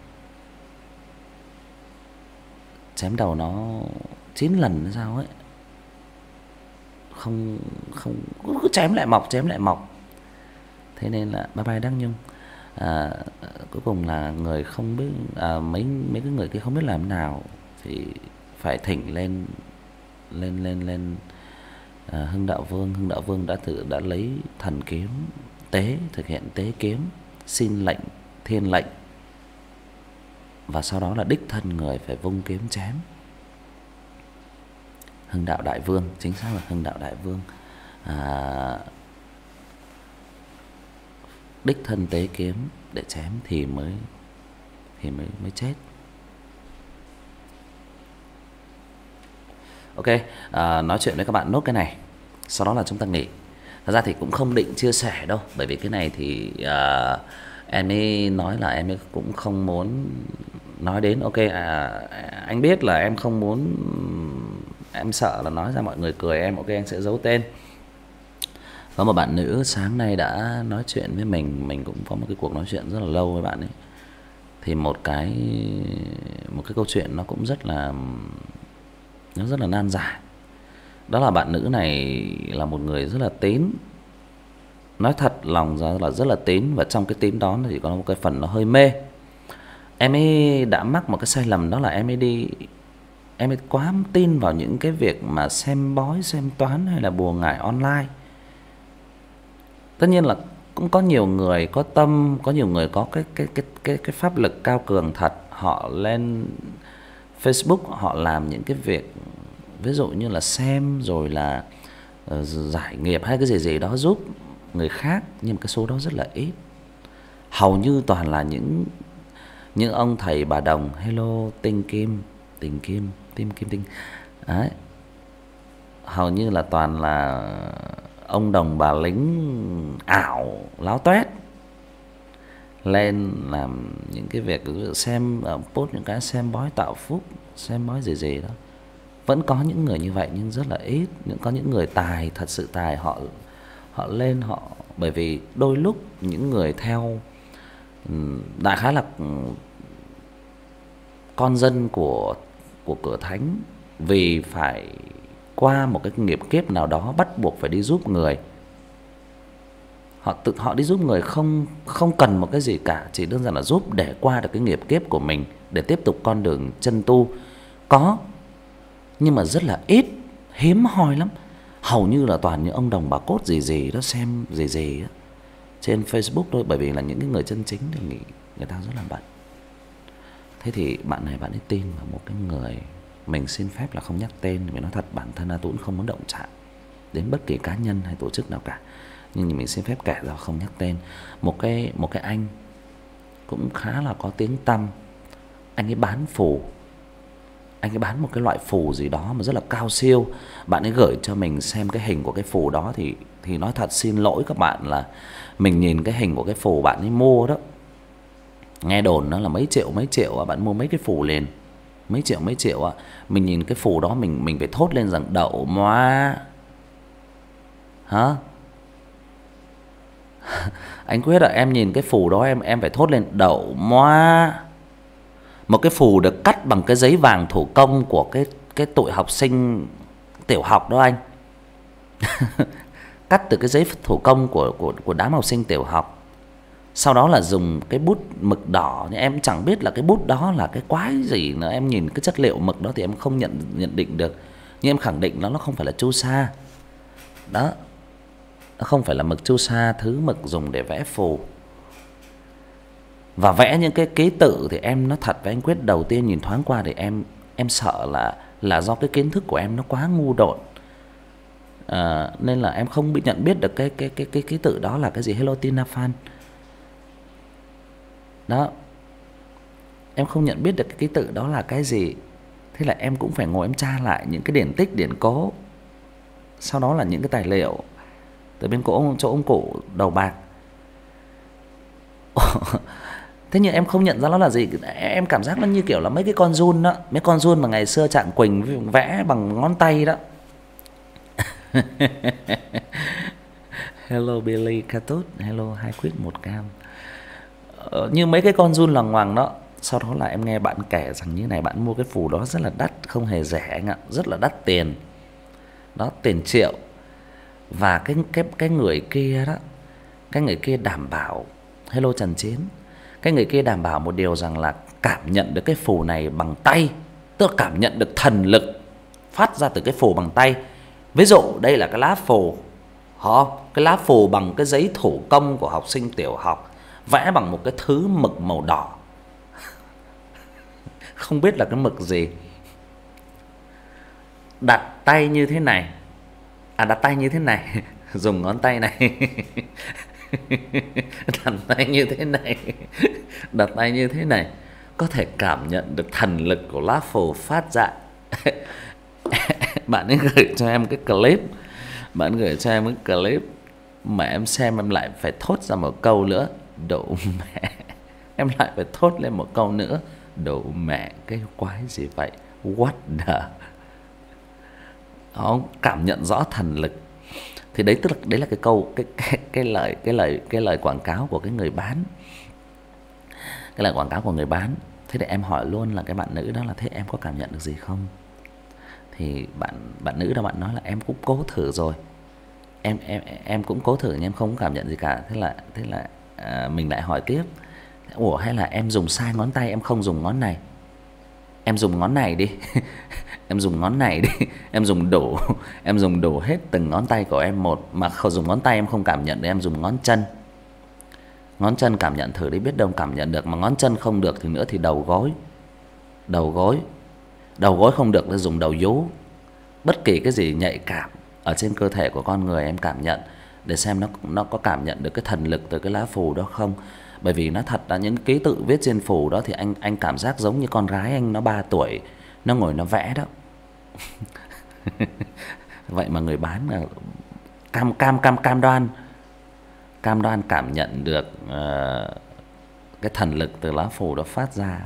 nó 9 lần hay sao ấy. Không cứ chém lại mọc. Thế nên là bye bye Đăng Nhung. Cuối cùng là người không biết mấy cái người kia không biết làm nào thì phải thỉnh lên Hưng Đạo Vương đã lấy thần kiếm thực hiện tế kiếm, xin lệnh thiên lệnh, và sau đó là đích thân người phải vung kiếm chém. Hưng Đạo Đại Vương, chính xác là Hưng Đạo Đại Vương, đích thân tế kiếm để chém thì mới chết. Ok, nói chuyện với các bạn nốt cái này, sau đó là chúng ta nghỉ. Thật ra thì cũng không định chia sẻ đâu, bởi vì cái này thì em ấy nói là em ấy cũng không muốn nói đến. Ok, anh biết là em không muốn, em sợ là nói ra mọi người cười em. Ok, anh sẽ giấu tên. Có một bạn nữ sáng nay đã nói chuyện với mình cũng có một cái cuộc nói chuyện rất là lâu với bạn ấy. Thì một cái câu chuyện nó cũng rất là nan giải. Đó là bạn nữ này là một người rất là tín. Nói thật lòng ra là rất là tín, và trong cái tín đó thì có một cái phần nó hơi mê. Em ấy đã mắc một cái sai lầm, đó là em ấy quá tin vào những cái việc mà xem bói, xem toán hay là bùa ngải online. Tất nhiên là cũng có nhiều người có tâm, có nhiều người có cái pháp lực cao cường thật, họ lên Facebook họ làm những cái việc ví dụ như là xem rồi là giải nghiệp hay cái gì đó giúp người khác, nhưng mà cái số đó rất là ít. Hầu như toàn là những ông thầy bà đồng, hello tình kim đấy. Hầu như là toàn là ông đồng bà lính ảo láo toét lên làm những cái việc xem post những cái xem bói tạo phúc, xem bói gì đó. Vẫn có những người như vậy nhưng rất là ít. Có những người tài, thật sự tài, họ lên họ, bởi vì đôi lúc những người theo đại khái là con dân của cửa thánh, vì phải qua một cái nghiệp kiếp nào đó bắt buộc phải đi giúp người. Họ đi giúp người không cần một cái gì cả, chỉ đơn giản là giúp để qua được cái nghiệp kiếp của mình, để tiếp tục con đường chân tu. Có, nhưng mà rất là ít, hiếm hoi lắm. Hầu như là toàn những ông đồng bà cốt gì đó, xem gì đó trên Facebook thôi. Bởi vì là những cái người chân chính thì người ta rất là bận. Thế thì bạn này bạn ấy tin vào một cái người, mình xin phép là không nhắc tên, vì nói thật bản thân A Tũng không muốn động chạm đến bất kỳ cá nhân hay tổ chức nào cả, nhưng mình xin phép kể ra không nhắc tên. Một cái anh cũng khá là có tiếng tăm. Anh ấy bán phù, anh ấy bán một cái loại phù gì đó mà rất là cao siêu. Bạn ấy gửi cho mình xem cái hình của cái phù đó, thì nói thật xin lỗi các bạn là mình nhìn cái hình của cái phù bạn ấy mua đó, nghe đồn nó là mấy triệu bạn mua mấy cái phù liền mấy triệu. Mình nhìn cái phù đó mình phải thốt lên rằng đậu moa hả. Anh Quyết ạ, em nhìn cái phù đó em phải thốt lên đậu moa. Một cái phù được cắt bằng cái giấy vàng thủ công của cái tụi học sinh tiểu học đó anh. Cắt từ cái giấy thủ công của đám học sinh tiểu học. Sau đó là dùng cái bút mực đỏ, nhưng em chẳng biết là cái bút đó là cái quái gì nữa. Em nhìn cái chất liệu mực đó thì em không nhận định được, nhưng em khẳng định nó không phải là chu sa. Đó, nó không phải là mực chu sa, thứ mực dùng để vẽ phù. Và vẽ những cái ký tự thì em nói thật với anh Quyết, đầu tiên nhìn thoáng qua thì em sợ là là do cái kiến thức của em nó quá ngu dốt. Nên là em không bị nhận biết được cái tự đó là cái gì. Hello Tina Phan. Đó. Em không nhận biết được cái ký tự đó là cái gì. Thế là em cũng phải ngồi em tra lại những cái điển tích điển cố. Sau đó là những cái tài liệu từ bên chỗ ông cụ đầu bạc. Thế nhưng em không nhận ra nó là gì. Em cảm giác nó như kiểu là mấy cái con giun đó. Mấy con giun mà ngày xưa Trạng Quỳnh vẽ bằng ngón tay đó. Hello Billy Catut. Hello Hai Quýt Một Cam. Như mấy cái con giun lằng ngoằng đó. Sau đó là em nghe bạn kể rằng như này, bạn mua cái phù đó rất là đắt, không hề rẻ anh ạ, rất là đắt tiền. Đó, tiền triệu. Và cái người kia đó, cái người kia đảm bảo, hello Trần Chiến, cái người kia đảm bảo một điều rằng là cảm nhận được cái phù này bằng tay, tức là cảm nhận được thần lực phát ra từ cái phù bằng tay. Ví dụ đây là cái lá phù, cái lá phù bằng cái giấy thủ công của học sinh tiểu học, vẽ bằng một cái thứ mực màu đỏ. Không biết là cái mực gì. Đặt tay như thế này. Đặt tay như thế này. Dùng ngón tay này. Đặt tay như thế này. Đặt tay như thế này. Có thể cảm nhận được thần lực của lá phù phát ra. Bạn ấy gửi cho em cái clip. Bạn gửi cho em cái clip mà em xem em lại phải thốt ra một câu nữa. Độ mẹ. Em lại phải thốt lên một câu nữa. Độ mẹ cái quái gì vậy? What the. Cảm nhận rõ thần lực. Thì đấy tức là đấy là cái câu cái lời quảng cáo của cái người bán. Cái lời quảng cáo của người bán. Thế để em hỏi luôn là cái bạn nữ đó là thế em có cảm nhận được gì không? Thì bạn nữ đó bạn nói là em cũng cố thử rồi. Em cũng cố thử nhưng em không cảm nhận gì cả. Thế là mình lại hỏi tiếp. Ủa hay là em dùng sai ngón tay, em không dùng ngón này. Em dùng ngón này đi. Em dùng ngón này đi. Em dùng đủ. Em dùng đủ hết từng ngón tay của em một. Mà không dùng ngón tay em không cảm nhận được, em dùng ngón chân. Ngón chân cảm nhận thử đi, biết đâu cảm nhận được. Mà ngón chân không được thì nữa thì đầu gối. Đầu gối không được thì dùng đầu vú. Bất kỳ cái gì nhạy cảm ở trên cơ thể của con người em cảm nhận, để xem nó có cảm nhận được cái thần lực từ cái lá phù đó không. Bởi vì nó thật là những ký tự viết trên phù đó thì anh cảm giác giống như con gái anh nó 3 tuổi nó ngồi nó vẽ đó. Vậy mà người bán là cam đoan cảm nhận được cái thần lực từ lá phù đó phát ra.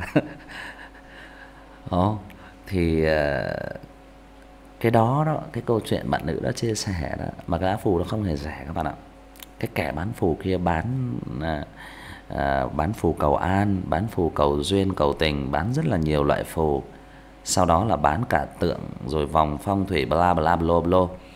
Thì cái đó cái câu chuyện bạn nữ đó chia sẻ đó, mà cái lá phù đó không hề rẻ các bạn ạ. Cái kẻ bán phù kia bán phù cầu an, bán phù cầu duyên cầu tình, bán rất là nhiều loại phù. Sau đó là bán cả tượng rồi vòng phong thủy bla bla bla bla.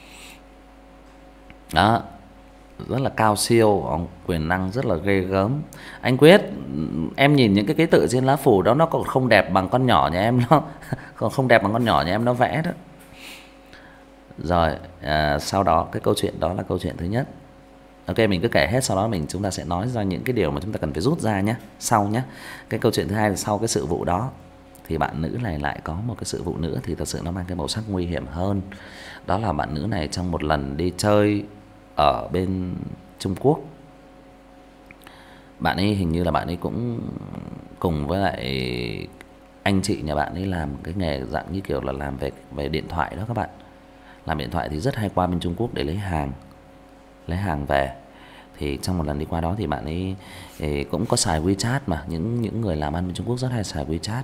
Đó, rất là cao siêu, ông quyền năng rất là ghê gớm. Anh Quyết, em nhìn những cái ký tự trên lá phù đó nó còn không đẹp bằng con nhỏ nhà em nó. Còn không đẹp bằng con nhỏ nhà em nó vẽ đó. Rồi, sau đó cái câu chuyện đó là câu chuyện thứ nhất. Ok, mình cứ kể hết, sau đó chúng ta sẽ nói ra những cái điều mà chúng ta cần phải rút ra nhé, sau nhé. Cái câu chuyện thứ hai là sau cái sự vụ đó thì bạn nữ này lại có một cái sự vụ nữa, thì thật sự nó mang cái màu sắc nguy hiểm hơn. Đó là bạn nữ này trong một lần đi chơi ở bên Trung Quốc, bạn ấy hình như là bạn ấy cũng cùng với lại anh chị nhà bạn ấy làm cái nghề dạng như kiểu là làm về điện thoại đó các bạn. Làm điện thoại thì rất hay qua bên Trung Quốc để lấy hàng về. Thì trong một lần đi qua đó thì bạn ấy cũng có xài WeChat, mà những người làm ăn bên Trung Quốc rất hay xài WeChat.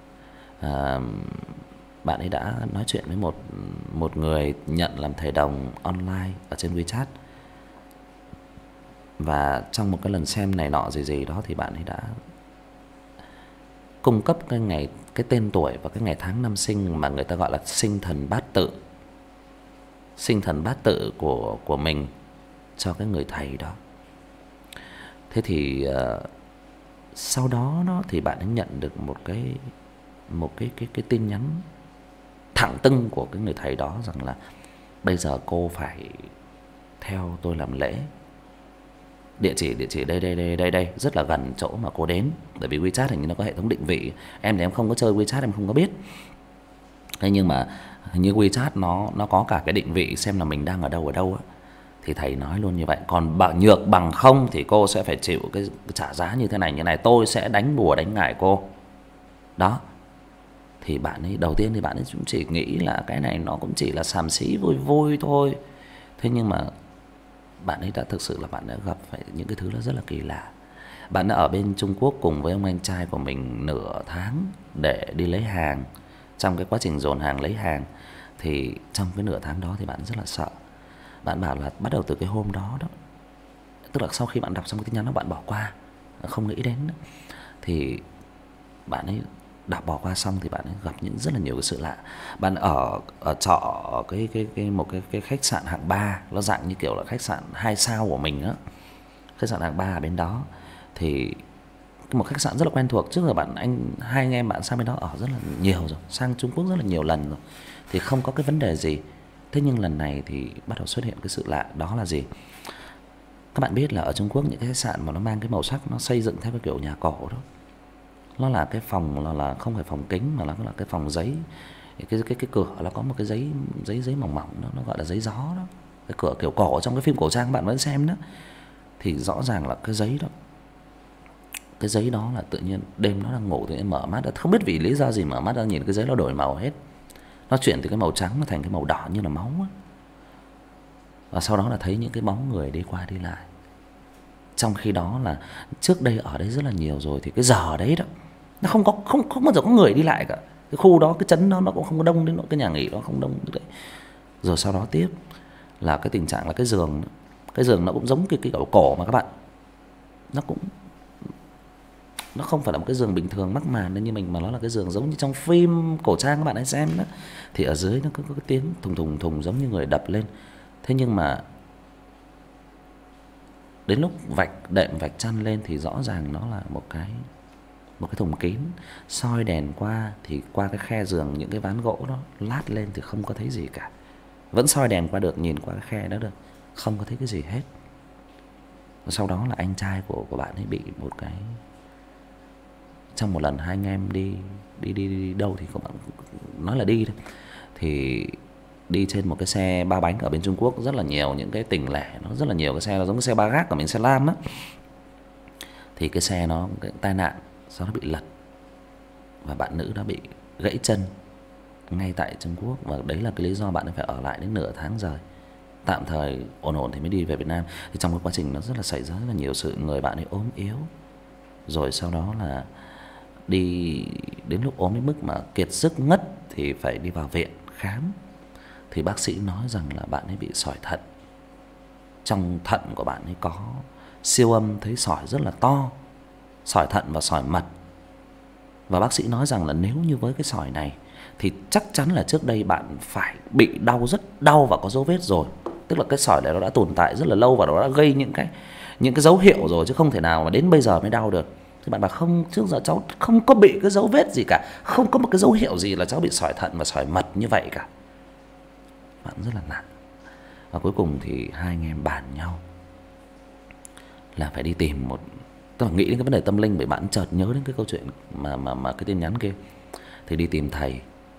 Bạn ấy đã nói chuyện với một người nhận làm thầy đồng online ở trên WeChat. Và trong một cái lần xem này nọ gì đó thì bạn ấy đã cung cấp cái tên tuổi và cái ngày tháng năm sinh mà người ta gọi là sinh thần bát tự. Sinh thần bát tự của mình cho cái người thầy đó. Thế thì sau đó thì bạn ấy nhận được một cái tin nhắn thẳng tưng của cái người thầy đó rằng là bây giờ cô phải theo tôi làm lễ. Địa chỉ đây rất là gần chỗ mà cô đến. Bởi vì WeChat hình như nó có hệ thống định vị. Em thì em không có chơi WeChat, em không có biết. Thế nhưng mà hình như WeChat nó có cả cái định vị xem là mình đang ở đâu á. Thì thầy nói luôn như vậy. Còn nhược bằng không thì cô sẽ phải chịu cái trả giá như thế này. Tôi sẽ đánh bùa đánh ngải cô. Đó. Thì bạn ấy đầu tiên thì bạn ấy cũng chỉ nghĩ là cái này nó cũng chỉ là xàm xí vui vui thôi. Thế nhưng mà bạn ấy đã thực sự là bạn đã gặp phải những cái thứ nó rất là kỳ lạ. Bạn đã ở bên Trung Quốc cùng với ông anh trai của mình nửa tháng để đi lấy hàng. Trong cái quá trình dồn hàng lấy hàng thì trong cái nửa tháng đó thì bạn rất là sợ. Bạn bảo là bắt đầu từ cái hôm đó đó, tức là sau khi bạn đọc xong cái tin nhắn đó bạn bỏ qua, không nghĩ đến nữa. Thì bạn ấy đọc bỏ qua xong thì bạn ấy gặp những rất là nhiều cái sự lạ. Bạn ở trọ ở một cái khách sạn hạng 3, nó dạng như kiểu là khách sạn 2 sao của mình á. Khách sạn hạng 3 ở bên đó thì một khách sạn rất là quen thuộc. Trước giờ hai anh em bạn sang bên đó ở rất là nhiều rồi, sang Trung Quốc rất là nhiều lần rồi thì không có cái vấn đề gì. Thế nhưng lần này thì bắt đầu xuất hiện cái sự lạ. Đó là gì? Các bạn biết là ở Trung Quốc những cái khách sạn mà nó mang cái màu sắc nó xây dựng theo cái kiểu nhà cổ đó, nó là cái phòng là không phải phòng kính mà là cái phòng giấy. Cái cửa nó có một cái giấy mỏng mỏng đó, nó gọi là giấy gió đó. Cái cửa kiểu cổ trong cái phim cổ trang bạn vẫn xem đó. Thì rõ ràng là cái giấy đó là tự nhiên đêm nó đang ngủ thì mở mắt, không biết vì lý do gì mở mắt ra nhìn cái giấy nó đổi màu hết. Nó chuyển từ cái màu trắng nó thành cái màu đỏ như là máu á. Và sau đó là thấy những cái bóng người đi qua đi lại. Trong khi đó là trước đây ở đấy rất là nhiều rồi thì cái giờ đấy đó nó không bao giờ có người đi lại cả. Cái khu đó, cái trấn đó nó cũng không có đông đến nỗi, cái nhà nghỉ đó không đông đấy. Rồi sau đó tiếp là cái tình trạng là cái giường nó cũng giống cái kiểu cổ mà các bạn. Nó không phải là một cái giường bình thường mắc màn như mình, mà nó là cái giường giống như trong phim cổ trang các bạn hãy xem đó. Thì ở dưới nó có cái tiếng thùng thùng giống như người đập lên. Thế nhưng mà đến lúc đệm vạch chăn lên thì rõ ràng nó là một cái thùng kín. Soi đèn qua thì qua cái khe giường những cái ván gỗ đó lát lên thì không có thấy gì cả. Vẫn soi đèn qua được, nhìn qua cái khe đó được, không có thấy cái gì hết. Sau đó là anh trai của bạn ấy bị một cái, trong một lần hai anh em đi đâu thì cũng nói là đi thôi, thì đi trên một cái xe ba bánh ở bên Trung Quốc rất là nhiều những cái tỉnh lẻ, nó rất là nhiều cái xe, nó giống cái xe ba gác của mình, xe lam á. Thì cái xe nó cái tai nạn, sau đó bị lật và bạn nữ đã bị gãy chân ngay tại Trung Quốc, và đấy là cái lý do bạn ấy phải ở lại đến nửa tháng rồi, tạm thời ổn thì mới đi về Việt Nam. Thì trong cái quá trình nó rất là xảy ra rất là nhiều sự, người bạn ấy ốm yếu, rồi sau đó là đi đến lúc ốm đến mức mà kiệt sức ngất thì phải đi vào viện khám. Thì bác sĩ nói rằng là bạn ấy bị sỏi thận. Trong thận của bạn ấy có siêu âm thấy sỏi rất là to, sỏi thận và sỏi mật. Và bác sĩ nói rằng là nếu như với cái sỏi này thì chắc chắn là trước đây bạn phải bị đau, rất đau và có dấu vết rồi. Tức là cái sỏi này nó đã tồn tại rất là lâu và nó đã gây những cái dấu hiệu rồi, chứ không thể nào mà đến bây giờ mới đau được. Thì bạn bảo không, trước giờ cháu không có bị cái dấu vết gì cả, không có một cái dấu hiệu gì là cháu bị sỏi thận và sỏi mật như vậy cả. Bạn rất là nặng. Và cuối cùng thì hai anh em bàn nhau là phải đi tìm một, tức là nghĩ đến cái vấn đề tâm linh, bởi bạn chợt nhớ đến cái câu chuyện mà cái tin nhắn kia. Thì đi tìm thầy.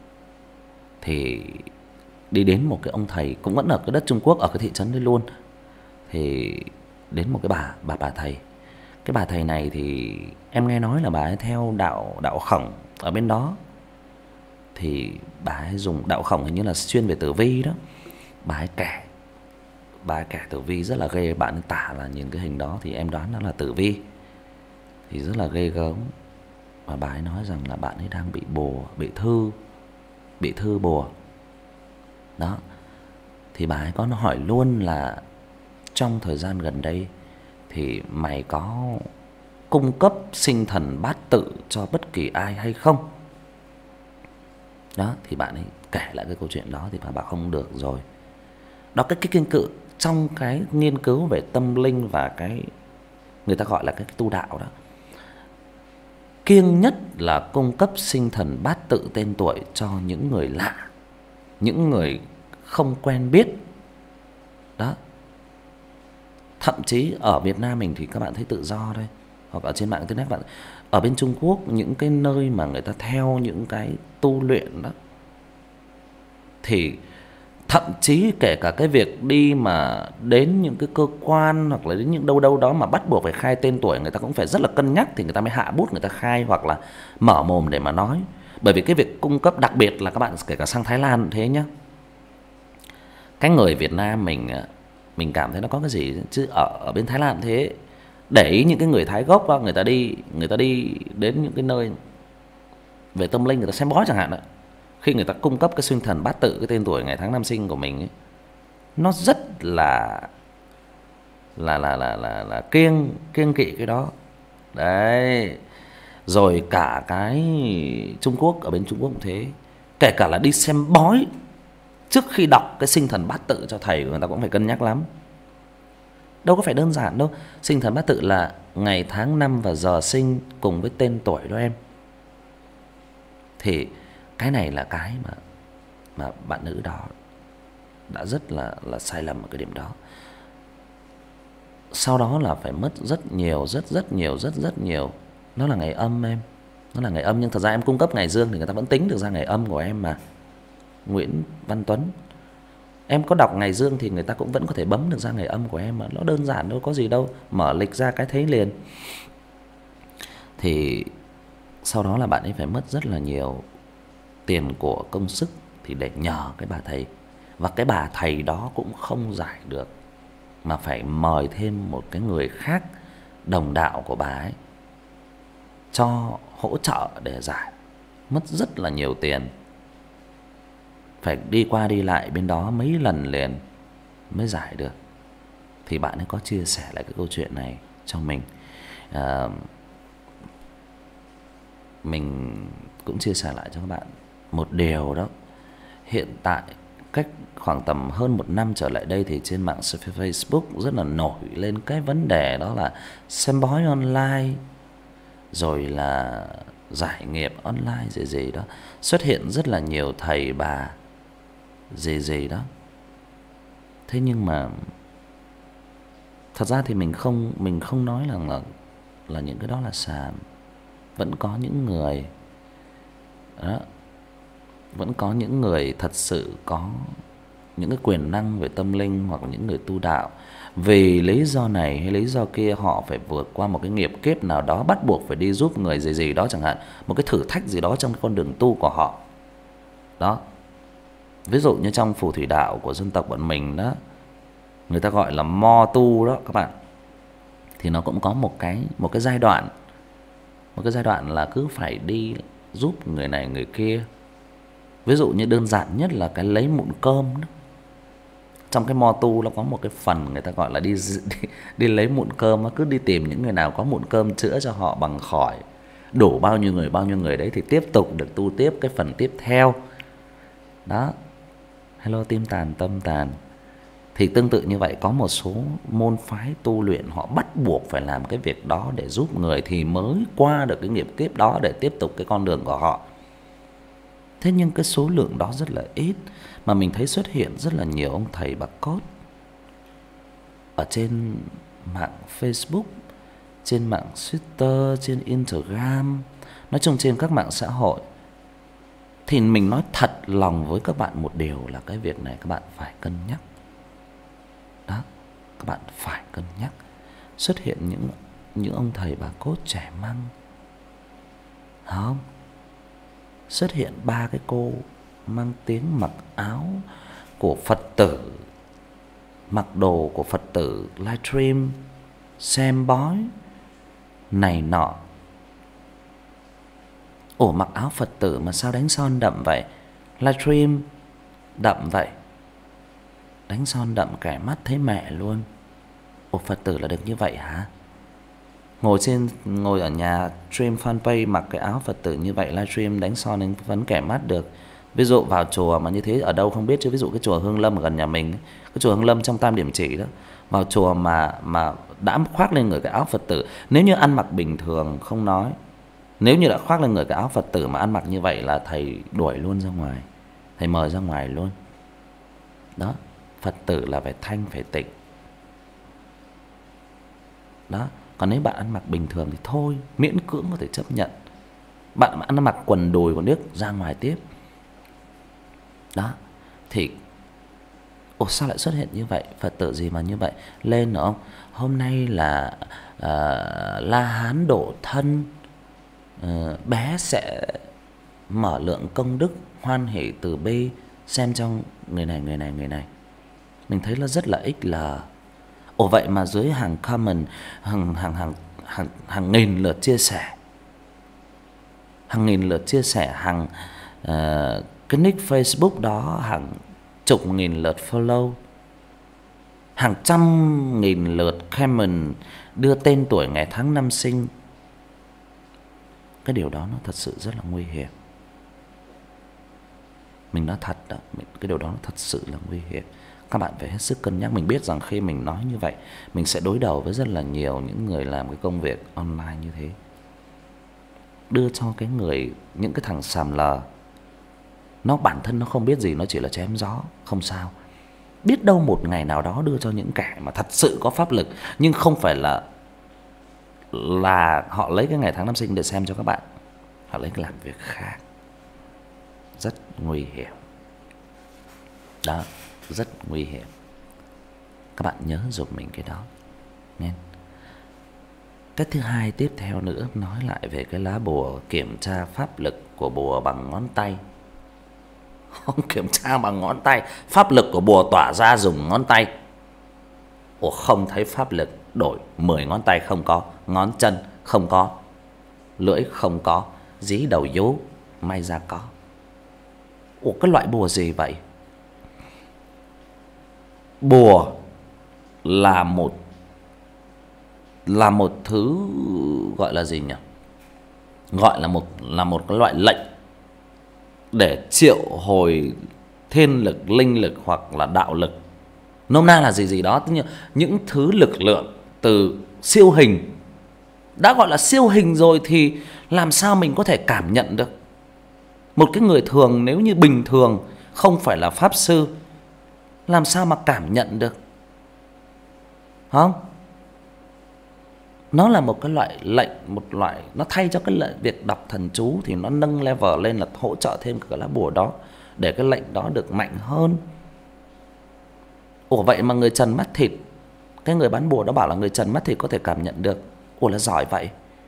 Thì đi đến một cái ông thầy cũng vẫn ở cái đất Trung Quốc, ở cái thị trấn đấy luôn. Thì đến một cái bà thầy. Cái bà thầy này thì em nghe nói là bà ấy theo đạo Khổng ở bên đó. Thì bà ấy dùng đạo Khổng hình như là chuyên về tử vi đó. Bà ấy kể tử vi rất là ghê. Bạn ấy tả là nhìn cái hình đó thì em đoán nó là tử vi, thì rất là ghê gớm. Và bà ấy nói rằng là bạn ấy đang bị bùa, bị thư bùa đó. Thì bà ấy có hỏi luôn là trong thời gian gần đây thì mày có cung cấp sinh thần bát tự cho bất kỳ ai hay không. Đó, thì bạn ấy kể lại cái câu chuyện đó. Thì bà bảo không được rồi. Đó, cái kiêng cự trong cái nghiên cứu về tâm linh và cái người ta gọi là cái tu đạo đó, kiêng nhất là cung cấp sinh thần bát tự tên tuổi cho những người lạ, những người không quen biết đó. Thậm chí ở Việt Nam mình thì các bạn thấy tự do thôi, hoặc ở trên mạng internet bạn, ở bên Trung Quốc những cái nơi mà người ta theo những cái tu luyện đó, thì thậm chí kể cả cái việc đi mà đến những cái cơ quan hoặc là đến những đâu đâu đó mà bắt buộc phải khai tên tuổi, người ta cũng phải rất là cân nhắc thì người ta mới hạ bút người ta khai hoặc là mở mồm để mà nói. Bởi vì cái việc cung cấp, đặc biệt là các bạn kể cả sang Thái Lan cũng thế nhá. Cái người Việt Nam mình cảm thấy nó có cái gì chứ ở bên Thái Lan cũng thế. Để ý những cái người Thái gốc đó, người ta đi đến những cái nơi về tâm linh, người ta xem bói chẳng hạn đó, khi người ta cung cấp cái sinh thần bát tự, cái tên tuổi ngày tháng năm sinh của mình ấy, nó rất là kiêng kỵ cái đó đấy. Rồi cả cái Trung Quốc, ở bên Trung Quốc cũng thế, kể cả là đi xem bói, trước khi đọc cái sinh thần bát tự cho thầy, người ta cũng phải cân nhắc lắm, đâu có phải đơn giản đâu. Sinh thần bát tự là ngày tháng năm và giờ sinh cùng với tên tuổi đó em. Thì cái này là cái mà bạn nữ đó đã rất là sai lầm ở cái điểm đó. Sau đó là phải mất rất nhiều, rất nhiều. Nó là ngày âm em, nó là ngày âm, nhưng thật ra em cung cấp ngày dương thì người ta vẫn tính được ra ngày âm của em mà. Nguyễn Văn Tuấn, em có đọc ngày dương thì người ta cũng vẫn có thể bấm được ra ngày âm của em mà. Nó đơn giản đâu có gì đâu, mở lịch ra cái thấy liền. Thì sau đó là bạn ấy phải mất rất là nhiều tiền của công sức thì để nhờ cái bà thầy, và cái bà thầy đó cũng không giải được, mà phải mời thêm một cái người khác đồng đạo của bà ấy cho hỗ trợ để giải. Mất rất là nhiều tiền, phải đi qua đi lại bên đó mấy lần liền mới giải được. Thì bạn ấy có chia sẻ lại cái câu chuyện này cho mình. Mình cũng chia sẻ lại cho các bạn một điều đó. Hiện tại cách khoảng tầm hơn 1 năm trở lại đây thì trên mạng Facebook rất là nổi lên cái vấn đề đó là xem bói online, rồi là giải nghiệp online gì đó. Xuất hiện rất là nhiều thầy bà gì đó. Thế nhưng mà thật ra thì mình không nói là những cái đó là xàm. Vẫn có những người đó, vẫn có những người thật sự có những cái quyền năng về tâm linh, hoặc là những người tu đạo, vì lý do này hay lý do kia họ phải vượt qua một cái nghiệp kiếp nào đó, bắt buộc phải đi giúp người gì đó chẳng hạn, một cái thử thách gì đó trong cái con đường tu của họ đó. Ví dụ như trong phù thủy đạo của dân tộc bọn mình đó, người ta gọi là mo tu đó các bạn, thì nó cũng có một cái giai đoạn, là cứ phải đi giúp người này người kia. Ví dụ như đơn giản nhất là cái lấy mụn cơm đó. Trong cái mo tu nó có một cái phần người ta gọi là đi lấy mụn cơm, nó cứ đi tìm những người nào có mụn cơm, chữa cho họ bằng khỏi. Đủ bao nhiêu người đấy thì tiếp tục được tu tiếp cái phần tiếp theo. Đó. Hello tim tàn tâm tàn. Thì tương tự như vậy, có một số môn phái tu luyện họ bắt buộc phải làm cái việc đó để giúp người thì mới qua được cái nghiệp kiếp đó để tiếp tục cái con đường của họ. Thế nhưng cái số lượng đó rất là ít, mà mình thấy xuất hiện rất là nhiều ông thầy bà cốt ở trên mạng Facebook, trên mạng Twitter, trên Instagram, nói chung trên các mạng xã hội. Thì mình nói thật lòng với các bạn một điều là cái việc này các bạn phải cân nhắc. Đó, các bạn phải cân nhắc. Xuất hiện những ông thầy bà cốt trẻ măng, không? Xuất hiện 3 cái cô mang tiếng mặc áo của Phật tử, mặc đồ của Phật tử, livestream xem bói này nọ. Ủa, mặc áo Phật tử mà sao đánh son đậm vậy? Livestream đậm vậy, đánh son đậm kẻ mắt thấy mẹ luôn. Ủa, Phật tử là được như vậy hả? Ngồi ở nhà stream fanpage mặc cái áo Phật tử như vậy, livestream đánh son nên vẫn kẻ mắt được. Ví dụ vào chùa mà như thế ở đâu không biết, chứ ví dụ cái chùa Hương Lâm ở gần nhà mình, cái chùa Hương Lâm trong Tam Điểm Chỉ đó, vào chùa mà đã khoác lên người cái áo Phật tử, nếu như ăn mặc bình thường không nói, nếu như đã khoác lên người cái áo Phật tử mà ăn mặc như vậy là thầy đuổi luôn ra ngoài, thầy mời ra ngoài luôn. Đó, Phật tử là phải thanh phải tịnh. Đó, còn nếu bạn ăn mặc bình thường thì thôi, miễn cưỡng có thể chấp nhận. Bạn ăn mặc quần đùi của nước ra ngoài tiếp. Đó, thì ồ sao lại xuất hiện như vậy, Phật tử gì mà như vậy lên nữa không? Hôm nay là La Hán độ thân, bé sẽ mở lượng công đức, hoan hỷ từ bi, xem trong người này người này người này. Mình thấy nó rất là ích là ồ vậy mà dưới hàng comment hàng nghìn lượt chia sẻ, hàng nghìn lượt chia sẻ, hàng cái nick Facebook đó hàng chục nghìn lượt follow, hàng trăm nghìn lượt comment đưa tên tuổi ngày tháng năm sinh. Cái điều đó nó thật sự rất là nguy hiểm. Mình nói thật đó, cái điều đó nó thật sự là nguy hiểm. Các bạn phải hết sức cân nhắc. Mình biết rằng khi mình nói như vậy, mình sẽ đối đầu với rất là nhiều những người làm cái công việc online như thế. Đưa cho cái người, những cái thằng sàm lờ, nó bản thân nó không biết gì, nó chỉ là chém gió, không sao. Biết đâu một ngày nào đó đưa cho những kẻ mà thật sự có pháp lực, nhưng không phải là họ lấy cái ngày tháng năm sinh để xem cho các bạn, họ lấy cái làm việc khác. Rất nguy hiểm. Đó, rất nguy hiểm. Các bạn nhớ giùm mình cái đó nghe. Cái thứ hai tiếp theo nữa, nói lại về cái lá bùa kiểm tra pháp lực của bùa bằng ngón tay. Không kiểm tra bằng ngón tay, pháp lực của bùa tỏa ra dùng ngón tay. Ủa không thấy pháp lực, đổi 10 ngón tay không có, ngón chân không có, lưỡi không có, dí đầu vú may ra có. Ủa cái loại bùa gì vậy? Bùa là một thứ gọi là gì nhỉ? Gọi là một cái loại lệnh để triệu hồi thiên lực, linh lực hoặc là đạo lực. Nôm na là gì đó, tức là những thứ lực lượng từ siêu hình. Đã gọi là siêu hình rồi thì làm sao mình có thể cảm nhận được? Một cái người thường, nếu như bình thường không phải là pháp sư, làm sao mà cảm nhận được? Không? Nó là một cái loại lệnh, một loại, nó thay cho cái việc đọc thần chú thì nó nâng level lên, là hỗ trợ thêm cái lá bùa đó để cái lệnh đó được mạnh hơn. Ủa vậy mà người trần mắt thịt, cái người bán bùa đó bảo là người trần mắt thịt có thể cảm nhận được. Ủa là giỏi vậy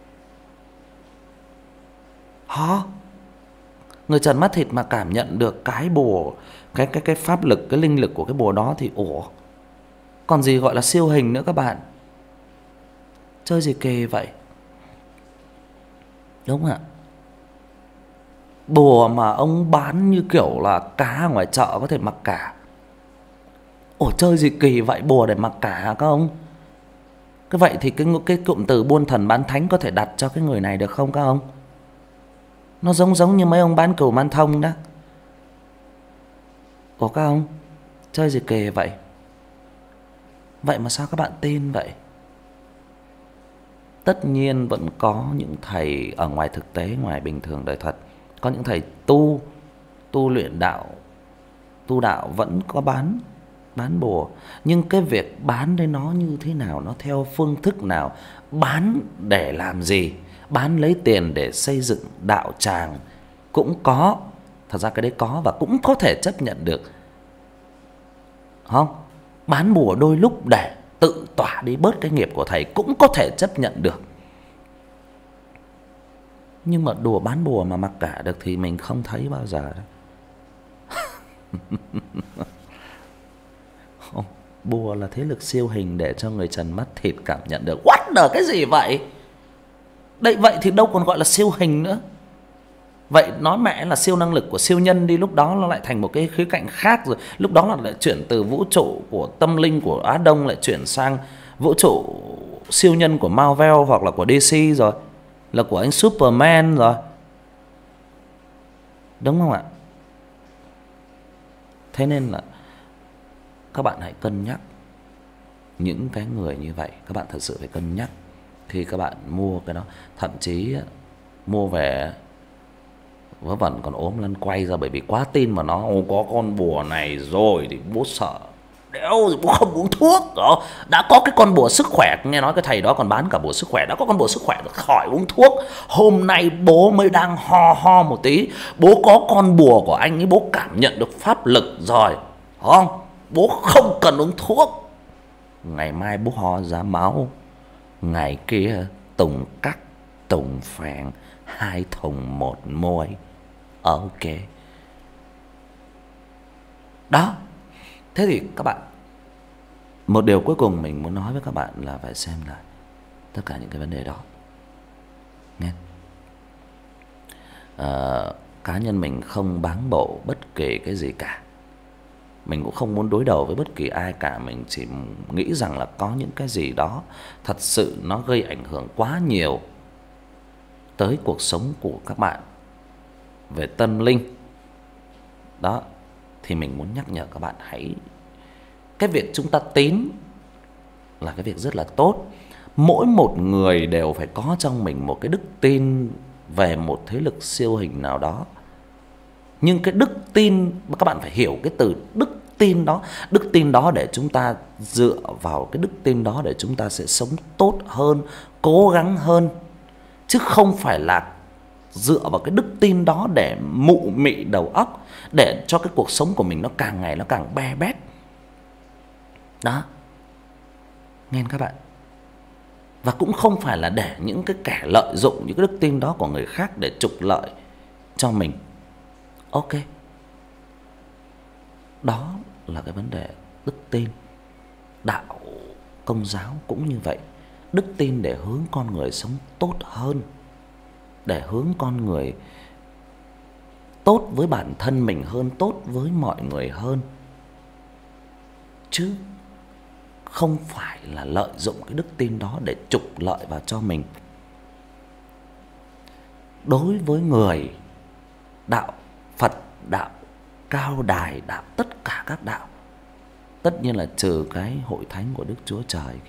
hả? Người trần mắt thịt mà cảm nhận được cái bùa, cái pháp lực, cái linh lực của cái bùa đó thì ủa, còn gì gọi là siêu hình nữa các bạn? Chơi gì kề vậy? Đúng không ạ? Bùa mà ông bán như kiểu là cá ngoài chợ có thể mặc cả. Ủa chơi gì kỳ vậy, bùa để mặc cả hả các ông? Cái vậy thì cái cụm từ buôn thần bán thánh có thể đặt cho cái người này được không các ông? Nó giống như mấy ông bán cừu man thông đó. Ủa các ông, chơi gì kề vậy? Vậy mà sao các bạn tin vậy? Tất nhiên vẫn có những thầy ở ngoài thực tế, ngoài bình thường đời thật, có những thầy tu luyện đạo, tu đạo vẫn có bán bùa. Nhưng cái việc bán đấy nó như thế nào, nó theo phương thức nào, bán để làm gì, bán lấy tiền để xây dựng đạo tràng cũng có. Thật ra cái đấy có và cũng có thể chấp nhận được, không? Bán bùa đôi lúc để tự tỏa đi bớt cái nghiệp của thầy cũng có thể chấp nhận được. Nhưng mà bán bùa mà mặc cả được thì mình không thấy bao giờ. Không, bùa là thế lực siêu hình để cho người trần mắt thịt cảm nhận được. What the cái gì vậy? Đấy, vậy thì đâu còn gọi là siêu hình nữa. Vậy nói mẹ là siêu năng lực của siêu nhân đi, lúc đó nó lại thành một cái khía cạnh khác rồi. Lúc đó là lại chuyển từ vũ trụ của tâm linh của Á Đông lại chuyển sang vũ trụ siêu nhân của Marvel hoặc là của DC rồi, là của anh Superman rồi. Đúng không ạ? Thế nên là các bạn hãy cân nhắc những cái người như vậy. Các bạn thật sự phải cân nhắc khi các bạn mua cái đó. Thậm chí mua về vớ vẩn còn ốm lăn quay ra, bởi vì quá tin mà nó có con bùa này rồi thì bố sợ đéo rồi bố không uống thuốc. Đó, đã có cái con bùa sức khỏe, nghe nói cái thầy đó còn bán cả bùa sức khỏe, đã có con bùa sức khỏe được khỏi uống thuốc. Hôm nay bố mới đang ho ho một tí, bố có con bùa của anh ấy, bố cảm nhận được pháp lực rồi, không? Bố không cần uống thuốc. Ngày mai bố ho ra máu, ngày kia tùng cắt tùng phèn, 2 thùng 1 môi. Ok. Đó. Thế thì các bạn, một điều cuối cùng mình muốn nói với các bạn là phải xem lại tất cả những cái vấn đề đó nghe. Cá nhân mình không báng bộ bất kỳ cái gì cả, mình cũng không muốn đối đầu với bất kỳ ai cả. Mình chỉ nghĩ rằng là có những cái gì đó thật sự nó gây ảnh hưởng quá nhiều tới cuộc sống của các bạn về tâm linh đó, thì mình muốn nhắc nhở các bạn hãy, cái việc chúng ta tín là cái việc rất là tốt. Mỗi một người đều phải có trong mình một cái đức tin về một thế lực siêu hình nào đó. Nhưng cái đức tin, các bạn phải hiểu cái từ đức tin đó. Đức tin đó để chúng ta dựa vào cái đức tin đó để chúng ta sẽ sống tốt hơn, cố gắng hơn, chứ không phải là dựa vào cái đức tin đó để mụ mị đầu óc, để cho cái cuộc sống của mình nó càng ngày nó càng be bét. Đó, nghe các bạn. Và cũng không phải là để những cái kẻ lợi dụng những cái đức tin đó của người khác để trục lợi cho mình. Ok. Đó là cái vấn đề đức tin. Đạo Công giáo cũng như vậy. Đức tin để hướng con người sống tốt hơn, để hướng con người tốt với bản thân mình hơn, tốt với mọi người hơn, chứ không phải là lợi dụng cái đức tin đó để trục lợi vào cho mình. Đối với người đạo Phật, đạo Cao Đài, đạo tất cả các đạo, tất nhiên là trừ cái hội thánh của Đức Chúa Trời kia,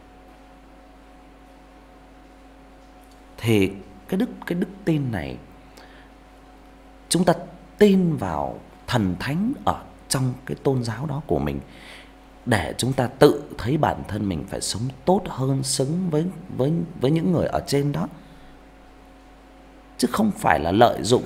thì cái đức tin này, chúng ta tin vào thần thánh ở trong cái tôn giáo đó của mình, để chúng ta tự thấy bản thân mình phải sống tốt hơn, xứng với những người ở trên đó, chứ không phải là lợi dụng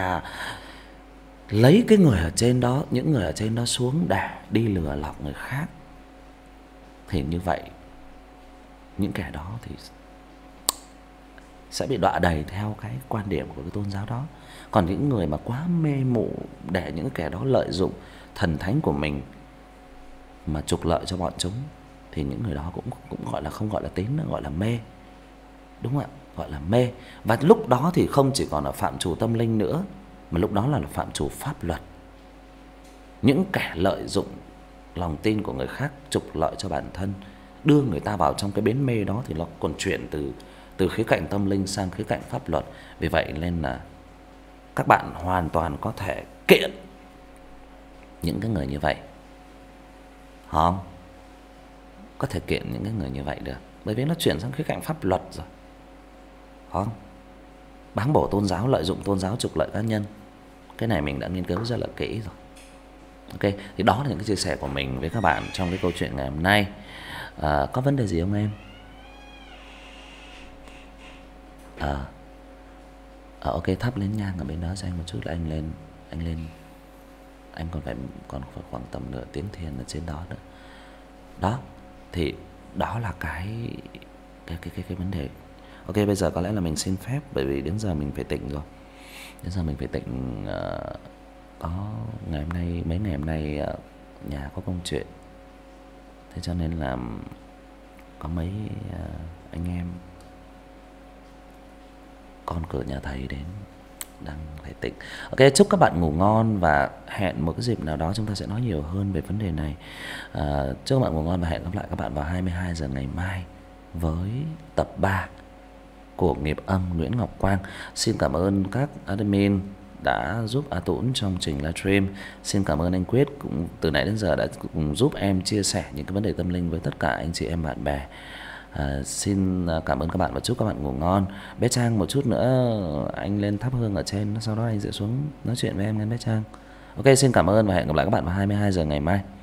lấy cái người ở trên đó, những người ở trên đó xuống để đi lừa lọc người khác. Thì như vậy những kẻ đó thì sẽ bị đọa đầy theo cái quan điểm của cái tôn giáo đó. Còn những người mà quá mê mụ để những kẻ đó lợi dụng thần thánh của mình mà trục lợi cho bọn chúng, thì những người đó cũng gọi là, không gọi là tín nữa, gọi là mê. Đúng không ạ? Gọi là mê. Và lúc đó thì không chỉ còn là phạm trù tâm linh nữa, mà lúc đó là phạm trù pháp luật. Những kẻ lợi dụng lòng tin của người khác trục lợi cho bản thân, đưa người ta vào trong cái bến mê đó, thì nó còn chuyển từ khía cạnh tâm linh sang khía cạnh pháp luật. Vì vậy nên là các bạn hoàn toàn có thể kiện những cái người như vậy, không? Có thể kiện những cái người như vậy được, bởi vì nó chuyển sang khía cạnh pháp luật rồi, không? Báng bổ tôn giáo, lợi dụng tôn giáo trục lợi cá nhân, cái này mình đã nghiên cứu rất là kỹ rồi. Ok, thì đó là những cái chia sẻ của mình với các bạn trong cái câu chuyện ngày hôm nay. Có vấn đề gì không em? Ok, thắp lên nhang ở bên đó cho anh một chút là anh lên, anh còn phải khoảng tầm nửa tiếng thiền ở trên đó nữa. Đó, thì đó là cái vấn đề. Ok, bây giờ có lẽ là mình xin phép, bởi vì đến giờ mình phải tỉnh rồi. Đến giờ mình phải tỉnh. Có ngày hôm nay, mấy ngày hôm nay nhà có công chuyện, thế cho nên là có mấy anh em con cửa nhà thầy đến, đang phải tỉnh. Ok, chúc các bạn ngủ ngon và hẹn một cái dịp nào đó chúng ta sẽ nói nhiều hơn về vấn đề này. Chúc các bạn ngủ ngon và hẹn gặp lại các bạn vào 22 giờ ngày mai với tập 3 của Nghiệp Âm Nguyễn Ngọc Quang. Xin cảm ơn các admin đã giúp A Tũng trong trình livestream. Xin cảm ơn anh Quyết cũng từ nãy đến giờ đã cùng giúp em chia sẻ những cái vấn đề tâm linh với tất cả anh chị em bạn bè. Xin cảm ơn các bạn và chúc các bạn ngủ ngon. Bé Trang, một chút nữa anh lên thắp hương ở trên, sau đó anh sẽ xuống nói chuyện với em nghe bé Trang. Ok, xin cảm ơn và hẹn gặp lại các bạn vào 22 giờ ngày mai.